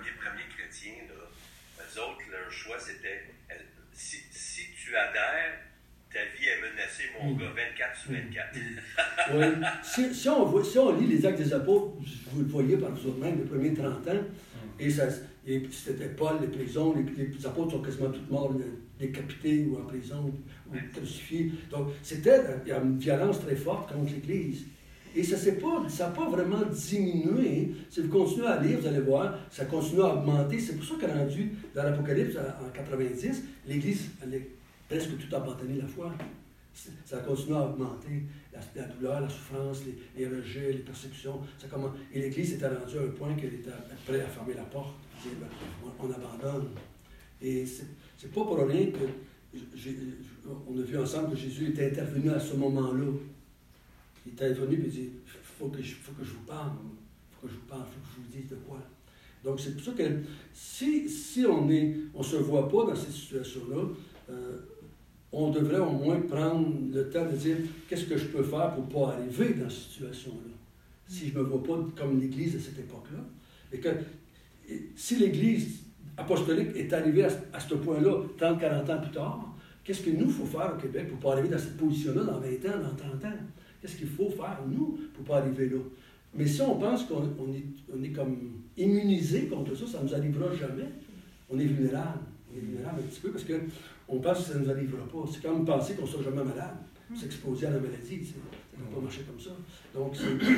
eux autres, leur choix, c'était si tu adhères, ta vie est menacée, mon gars, 24 sur 24. Oui. Si on lit les Actes des Apôtres, vous le voyez par vous-même, les premiers 30 ans, et c'était Paul, les prisons, les apôtres sont quasiment tous morts, décapités ou en prison, ou crucifiés. Donc, il y a une violence très forte contre l'Église. Et ça n'a pas vraiment diminué. Si vous continuez à lire, vous allez voir, ça continue à augmenter. C'est pour ça qu'elle a rendu, dans l'Apocalypse, en 90, l'Église, elle est presque tout abandonné la foi. Ça continue à augmenter. La douleur, la souffrance, les rejets, les persécutions. Et l'Église était rendue à un point qu'elle était prête à fermer la porte. On abandonne. Et c'est pas pour rien que on a vu ensemble que Jésus était intervenu à ce moment-là. Il est intervenu et il dit, faut que je vous parle. Il faut que je vous dise de quoi. Donc c'est pour ça que si on ne se voit pas dans cette situation-là, on devrait au moins prendre le temps de dire qu'est-ce que je peux faire pour ne pas arriver dans cette situation-là. Si je ne me vois pas comme l'Église à cette époque-là. Et que si l'Église apostolique est arrivé à ce point-là 30-40 ans plus tard, qu'est-ce qu'il nous faut faire au Québec pour ne pas arriver dans cette position-là dans 20 ans, dans 30 ans? Qu'est-ce qu'il faut faire, nous, pour ne pas arriver là? Mais si on pense qu'on est comme immunisé contre ça, ça ne nous arrivera jamais. On est vulnérable. On est vulnérable un petit peu parce qu'on pense que ça ne nous arrivera pas. C'est comme penser qu'on ne sera jamais malade. S'exposer à la maladie, ça ne peut pas marcher comme ça. Donc,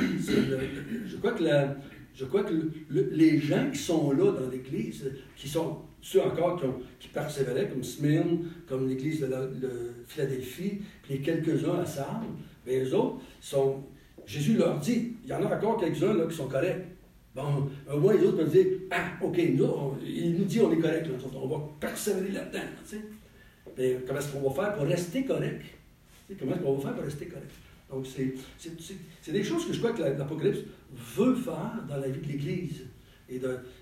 je crois que les gens qui sont là dans l'Église, qui sont ceux encore qui persévéraient, comme Smyrne, comme l'Église de Philadelphie, puis les quelques-uns à Sardes, bien, les autres sont... Jésus leur dit, il y en a encore quelques-uns là, qui sont corrects. Bon, au moins les autres peuvent dire, ah, OK, il nous dit on est correct, là, on va persévérer là-dedans. Tu sais. Mais comment est-ce qu'on va faire pour rester correct? Tu sais, comment est-ce qu'on va faire pour rester correct? Donc, c'est des choses que je crois que l'Apocalypse veut faire dans la vie de l'Église. Et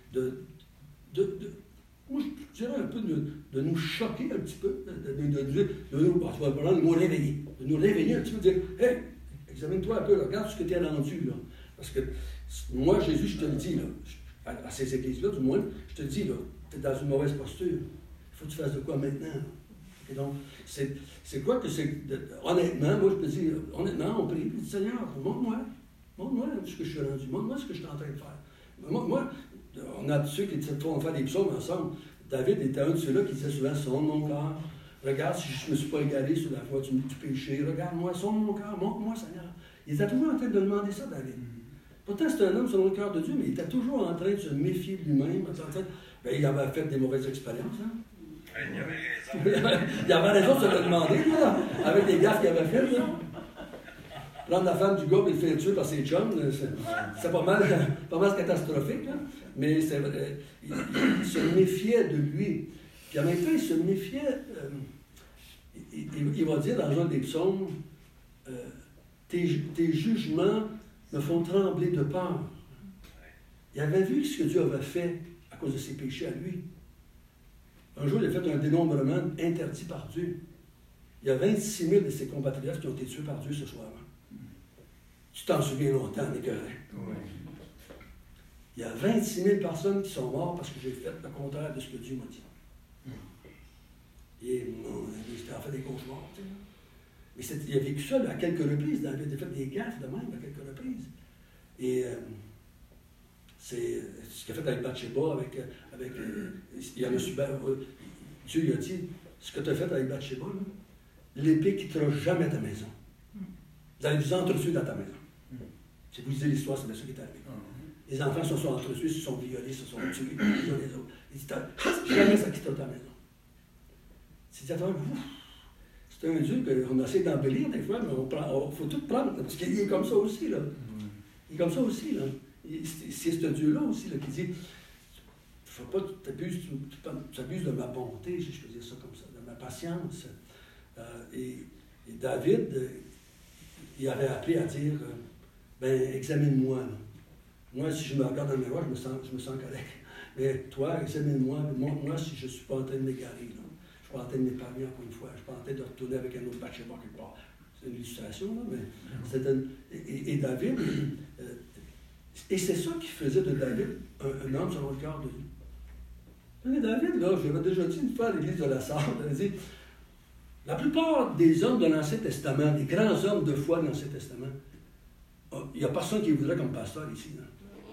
moi, je dirais un peu de nous choquer un petit peu, de nous réveiller. De nous réveiller un petit peu, de dire, hey, examine-toi un peu, là, regarde ce que tu es rendu, là. Parce que moi, Jésus, je te le dis, là, à ces églises-là, du moins, je te le dis, là, tu es dans une mauvaise posture. Il faut que tu fasses de quoi maintenant? Là. Et donc, c'est quoi que c'est... Honnêtement, moi, je peux dire, honnêtement, on prie, puis dit, Seigneur, montre-moi ce que je suis rendu, montre-moi ce que je suis en train de faire. Moi, on a ceux qui font faire des psaumes ensemble. David était un de ceux-là qui disait souvent, sonde mon cœur. Regarde si je ne me suis pas égaré sur la voie du péché. Regarde-moi, sonde mon cœur, montre-moi, Seigneur. Il était toujours en train de demander ça, David. Pourtant, c'était un homme selon le cœur de Dieu, mais il était toujours en train de se méfier de lui-même. Il avait fait des mauvaises expériences. Hein? Il avait raison. Il avait raison de se le demander, là, avec les gaffes qu'il avait faites. Là. Prendre la femme du gars et le faire tuer par ses chums, c'est pas mal catastrophique. Là. Mais c'est vrai, il se méfiait de lui. Puis en même temps, il se méfiait, il va dire dans un des psaumes, tes jugements me font trembler de peur. Il avait vu ce que Dieu avait fait à cause de ses péchés à lui. Un jour, il a fait un dénombrement interdit par Dieu. Il y a 26 000 de ses compatriotes qui ont été tués par Dieu ce soir-là. Tu t'en souviens longtemps, mais correct. Oui. Il y a 26 000 personnes qui sont mortes parce que j'ai fait le contraire de ce que Dieu m'a dit. Et c'était en fait des cauchemars. Tu sais. Mais il a vécu ça là, à quelques reprises. David a fait des gaffes de même à quelques reprises. Et c'est ce qu'il a fait avec Bathsheba, il y en a Dieu lui a dit, ce que tu as fait avec Bathsheba, l'épée ne quittera jamais ta maison. Vous allez vous entretuer dans ta maison. Si vous lisez l'histoire, c'est bien ça qui est arrivé. Les enfants se sont entretués, se sont violés, se sont tués les uns les autres. Il dit, jamais ça quittera ta maison. C'est un Dieu qu'on essaie d'embellir des fois, mais il faut tout prendre, parce qu'il est comme ça aussi, là. Il est comme ça aussi, là. C'est ce Dieu-là aussi, là, qui dit, il ne faut pas que tu abuses de ma bonté, si je peux dire ça comme ça, de ma patience. Et David, il avait appelé à dire, examine-moi, là. Moi, si je me regarde dans le miroir, je me sens correct. Mais toi, examine-moi, montre-moi si je ne suis pas en train de m'égarer, là. Je ne suis pas en train de m'épargner encore une fois. Je ne suis pas en train de retourner avec un autre Bathsheba quelque part. C'est une illustration, là, mais c'est et David, et c'est ça qui faisait de David un homme selon le cœur de Dieu. Mais David, là, je l'avais déjà dit une fois à l'église de la Sarthe, il avait dit, la plupart des hommes de l'Ancien Testament, des grands hommes de foi de l'Ancien Testament, il n'y a personne qui voudrait comme pasteur ici. Là.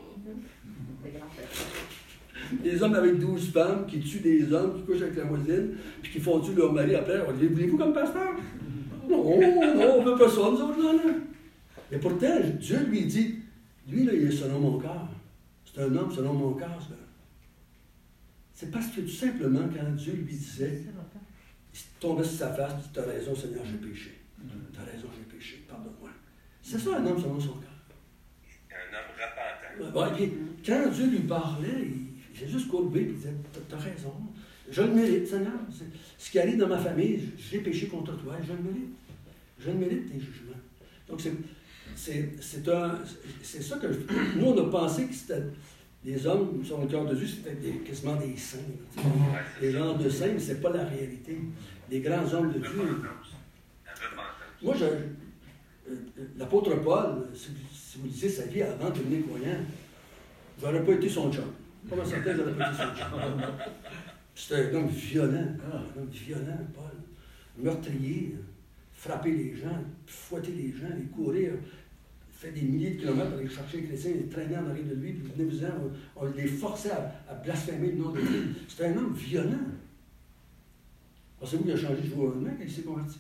Des hommes avec 12 femmes qui tuent des hommes, qui couchent avec la voisine, puis qui font tuer leur mari après. On dit, voulez-vous comme pasteur? Non, on ne veut pas ça, nous autres, là. Mais pourtant, Dieu lui dit, lui, là, il est selon mon cœur. C'est un homme selon mon cœur, ça. C'est parce que tout simplement, quand Dieu lui disait, il tombait sur sa face, il dit, t'as raison, Seigneur, j'ai péché. T'as raison, j'ai péché, pardonne-moi. C'est ça, un homme selon son cœur. Un homme repentant. Ouais, puis, quand Dieu lui parlait, il s'est juste courbé et il disait, t'as raison, je le mérite, Seigneur. Ce qui arrive dans ma famille, j'ai péché contre toi, je le mérite. Je le mérite tes jugements. Donc, c'est ça que nous, on a pensé que c'était des hommes, sur le cœur de Dieu, c'était quasiment des saints. Des gens de saints, mais ce n'est pas la réalité. Les grands hommes de Dieu. Moi, l'apôtre Paul, si vous lisez sa vie avant de devenir croyant, je n'aurais pas été son chum. Pas certain, j'aurais pété son char. C'était un homme violent, Paul. Meurtrier, frapper les gens, fouetter les gens, et courir. Fait des milliers de kilomètres pour aller chercher les chrétiens, les traîner en arrière de lui, puis venez-vous-en, on les forçait à blasphémer le nom de Dieu. C'était un homme violent. Pensez-vous qu'il a changé de jour au lendemain quand il s'est converti?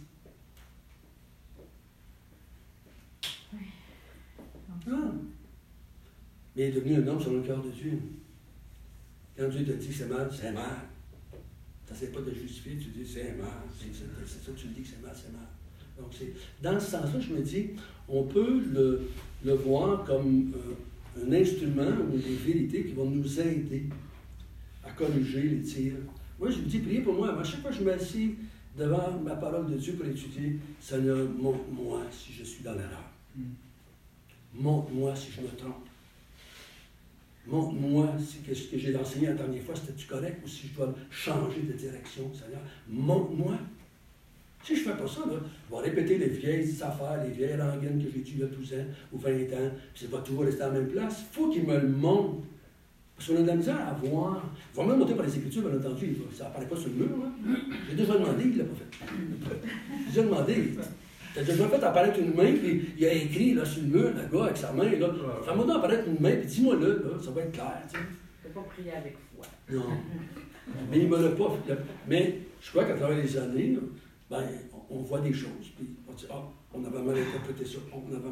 Non. Mais il est devenu un homme selon le cœur de Dieu. Quand Dieu te dit que c'est mal, c'est mal. Tu n'essaies pas de justifier, tu dis c'est mal. C'est ça que tu dis que c'est mal, c'est mal. Donc, dans ce sens-là, je me dis, on peut le voir comme un instrument ou des vérités qui vont nous aider à corriger les tirs. Moi, je vous dis, priez pour moi. À chaque fois que je m'assieds devant ma parole de Dieu pour étudier, Seigneur, montre-moi si je suis dans l'erreur. Montre-moi si je me trompe. Montre-moi si ce que j'ai enseigné la dernière fois, c'était-tu correct ou si je dois changer de direction, Seigneur. Montre-moi. Si je ne fais pas ça, là, je vais répéter les vieilles affaires, les vieilles rengaines que j'ai eues il y a 12 ans ou 20 ans, puis ça va toujours rester à la même place. Il faut qu'il me le montre. Parce qu'on a de la misère à voir. Il va même monter par les Écritures, bien entendu. Ça n'apparaît pas sur le mur. Là. J'ai déjà demandé, il ne l'a pas fait. J'ai déjà demandé. Tu as déjà fait apparaître une main, puis il a écrit là, sur le mur, le gars, avec sa main. Là. Fais-moi donc apparaître une main, puis dis-moi-le, là, ça va être clair. Tu ne pas prier avec foi. Non. Mais il ne me l'a pas fait. Mais je crois qu'à travers les années, ben, on voit des choses, puis on dit, on avait mal interprété ça,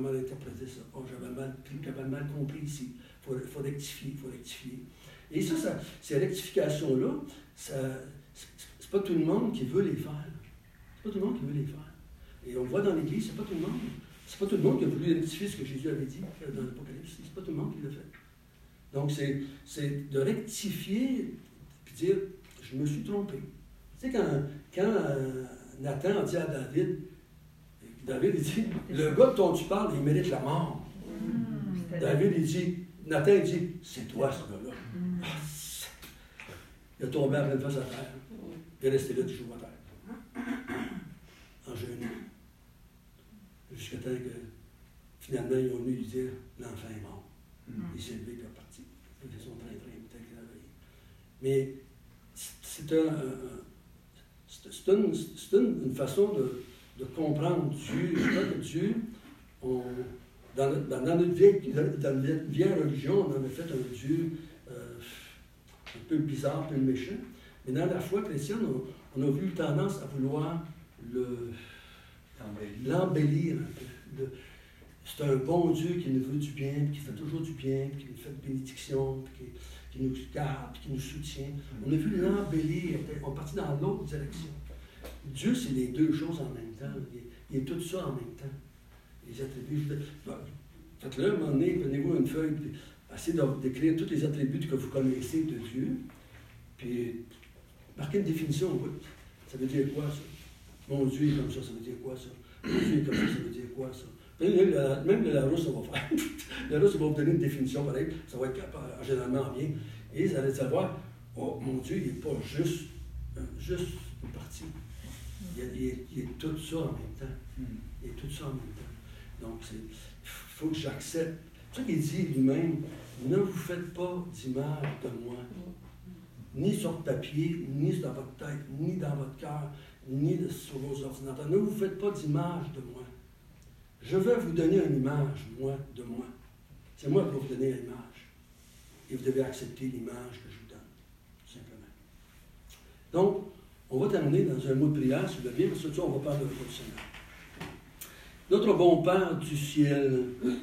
j'avais mal compris ici. Il faut rectifier, Et ça ces rectifications-là, c'est pas tout le monde qui veut les faire. Et on le voit dans l'Église, c'est pas tout le monde. C'est pas tout le monde qui a voulu rectifier ce que Jésus avait dit dans l'Apocalypse. C'est pas tout le monde qui l'a fait. Donc, c'est de rectifier, puis dire, je me suis trompé. Tu sais, quand Nathan a dit à David, il dit, le gars dont tu parles, il mérite la mort. David, Nathan, il dit, c'est toi ce gars-là. Il a tombé à pleine face à terre. Il est resté là du jour à terre. En jeûnant. Jusqu'à temps que, finalement, ils ont venu lui dire, l'enfant est mort. Il s'est levé et il est parti. Il fait son train-train, peut-être qu'il a réveillé. Mais c'est une façon de comprendre Dieu. Je crois que Dieu, dans notre vieille religion, on en a fait un Dieu un peu bizarre, un peu méchant. Mais dans la foi chrétienne, on a eu tendance à vouloir l'embellir un peu. C'est un bon Dieu qui nous veut du bien, qui fait toujours du bien, qui nous fait de bénédictions, qui nous garde, qui nous soutient. On a vu l'embellir, on est parti dans l'autre direction. Dieu, c'est les deux choses en même temps. Il est tout ça en même temps. Les attributs. Faites-le, à un moment donné, prenez-vous une feuille, puis essayez d'écrire tous les attributs que vous connaissez de Dieu, puis marquez une définition. Oui. Ça veut dire quoi, ça? Mon Dieu est comme ça veut dire quoi, ça? Mon Dieu est comme ça veut dire quoi, ça? Même le Larousse, ça va faire. Le Larousse, il va vous donner une définition pareille, ça va être généralement bien. Et vous allez savoir, oh, mon Dieu, il n'est pas juste une partie. Il est tout ça en même temps. Il est tout ça en même temps. Donc, il faut que j'accepte. C'est ça qu'il dit lui-même, ne vous faites pas d'image de moi. Ni sur papier, ni dans votre tête, ni dans votre cœur, ni sur vos ordinateurs. Ne vous faites pas d'image de moi. Je vais vous donner une image, moi, de moi. C'est moi qui vais vous donner l'image. Et vous devez accepter l'image que je vous donne, tout simplement. Donc, on va terminer dans un mot de prière, si vous voulez bien, parce que ça, on va parler de la du Seigneur. Notre bon Père du ciel,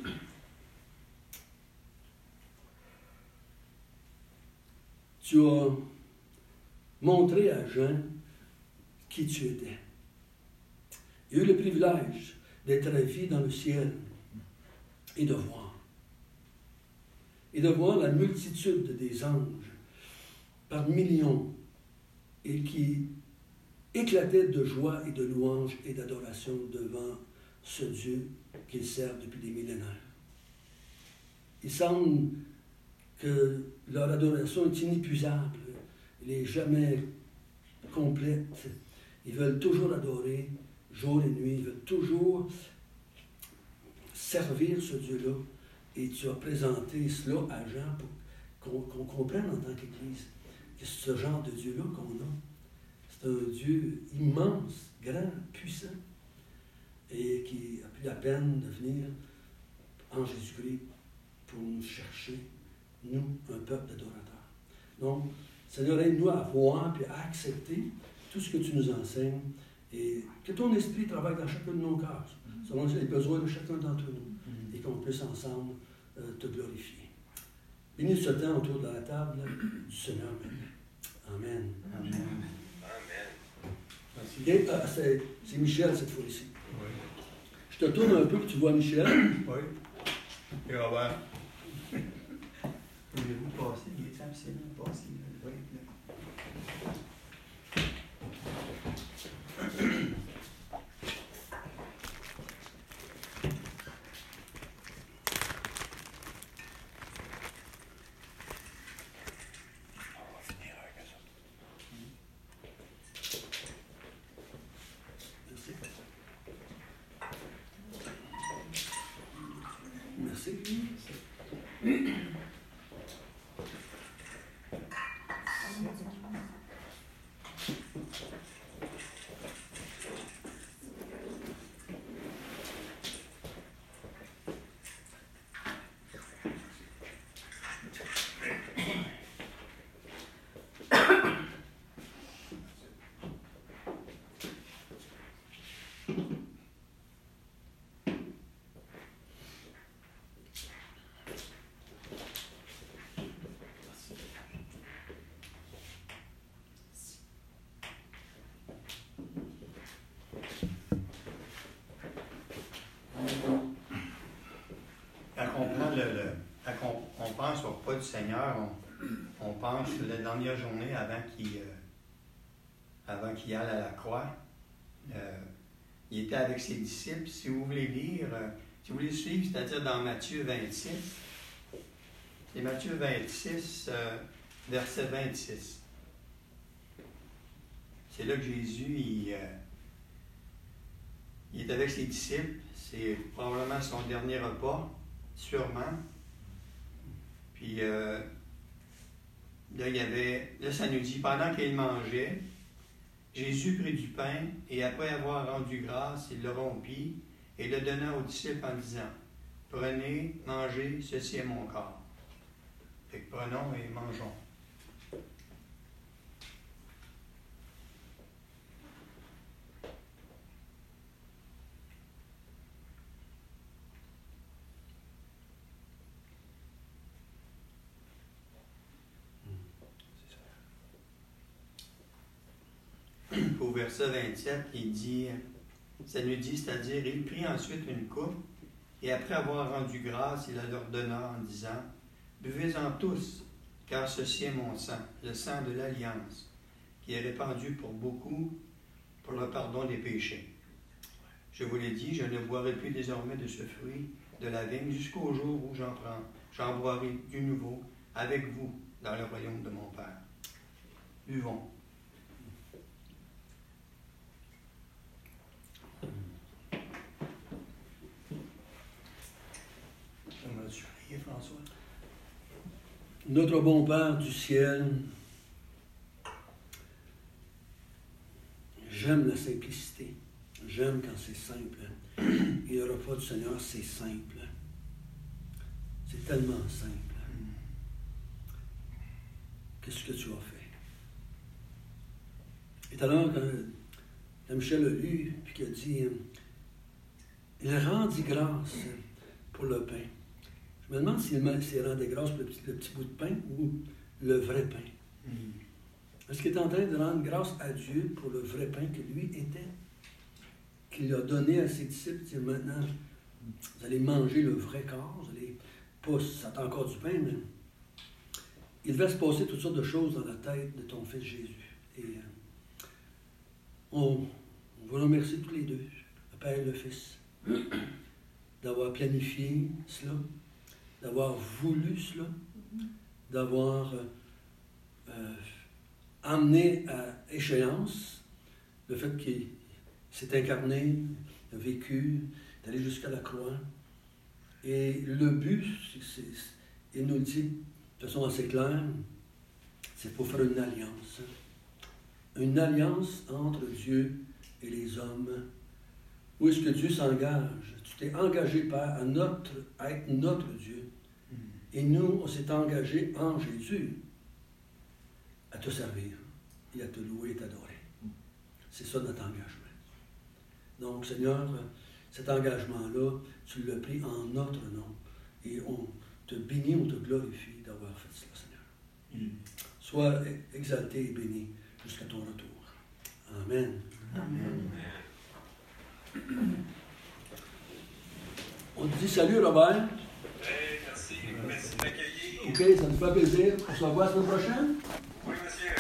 tu as montré à Jean qui tu étais. Il a eu le privilège d'être à vie dans le ciel et de voir. Et de voir la multitude des anges par millions et qui éclataient de joie et de louange et d'adoration devant ce Dieu qu'ils servent depuis des millénaires. Il semble que leur adoration est inépuisable, elle n'est jamais complète. Ils veulent toujours adorer, jour et nuit, ils veulent toujours servir ce Dieu-là. Et tu as présenté cela à Jean pour qu'on comprenne en tant qu'Église que ce genre de Dieu-là qu'on a, c'est un Dieu immense, grand, puissant, et qui a pris la peine de venir en Jésus-Christ pour nous chercher, nous, un peuple d'adorateurs. Donc, Seigneur, aide-nous à voir et à accepter tout ce que tu nous enseignes et que ton esprit travaille dans chacun de nos cœurs, selon les besoins de chacun d'entre nous, et qu'on puisse ensemble te glorifier. Bénis ce temps autour de la table du Seigneur maintenant. Amen. Amen. Amen. Et, c'est Michel cette fois-ci. Oui. Je te tourne un peu que tu vois Michel. Oui. Et Robert. Voulez-vous passer? Il est absolument passé. Oui. Merci. Quand on pense au repas du Seigneur, on pense la dernière journée avant qu'il aille à la croix. Il était avec ses disciples. Si vous voulez lire, si vous voulez suivre, c'est-à-dire dans Matthieu 26, c'est Matthieu 26, verset 26. C'est là que Jésus, il est avec ses disciples. C'est probablement son dernier repas, sûrement. Puis là, ça nous dit, pendant qu'il mangeait, Jésus prit du pain et après avoir rendu grâce, il le rompit et le donna aux disciples en disant, « Prenez, mangez, ceci est mon corps. » Fait que prenons et mangeons. Au verset 27, il dit, ça nous dit, c'est-à-dire, il prit ensuite une coupe, et après avoir rendu grâce, il la leur donna en disant, buvez-en tous, car ceci est mon sang, le sang de l'Alliance, qui est répandu pour beaucoup, pour le pardon des péchés. Je vous l'ai dit, je ne boirai plus désormais de ce fruit de la vigne jusqu'au jour où j'en boirai du nouveau avec vous dans le royaume de mon Père. Buvons. François. Notre bon Père du ciel, j'aime la simplicité. J'aime quand c'est simple. Et le repas du Seigneur, c'est simple. C'est tellement simple. Qu'est-ce que tu as fait? Et alors, quand Michel a lu, puis qu'il a dit, il rendit grâce pour le pain. Je me demande s'il rendait grâce pour le petit bout de pain ou le vrai pain. Est-ce qu'il est en train de rendre grâce à Dieu pour le vrai pain que lui était, qu'il a donné à ses disciples? Il dit, maintenant, vous allez manger le vrai corps, vous allez pas, ça a encore du pain, mais il va se passer toutes sortes de choses dans la tête de ton fils Jésus. Et on vous remercie tous les deux, le Père et le Fils, d'avoir planifié cela, d'avoir voulu cela, d'avoir amené à échéance le fait qu'il s'est incarné, a vécu, est allé jusqu'à la croix. Et le but, il nous le dit, de façon assez claire, c'est pour faire une alliance. Une alliance entre Dieu et les hommes. Où est-ce que Dieu s'engage? Tu t'es engagé, Père, à être notre Dieu. Et nous, on s'est engagés en Jésus à te servir et à te louer et t'adorer. C'est ça notre engagement. Donc, Seigneur, cet engagement-là, tu l'as pris en notre nom. Et on te bénit, on te glorifie d'avoir fait cela, Seigneur. Sois exalté et béni jusqu'à ton retour. Amen. Amen. On te dit salut, Robert. Merci de m'accueillir. OK, ça nous fait plaisir. On se revoit la semaine prochaine.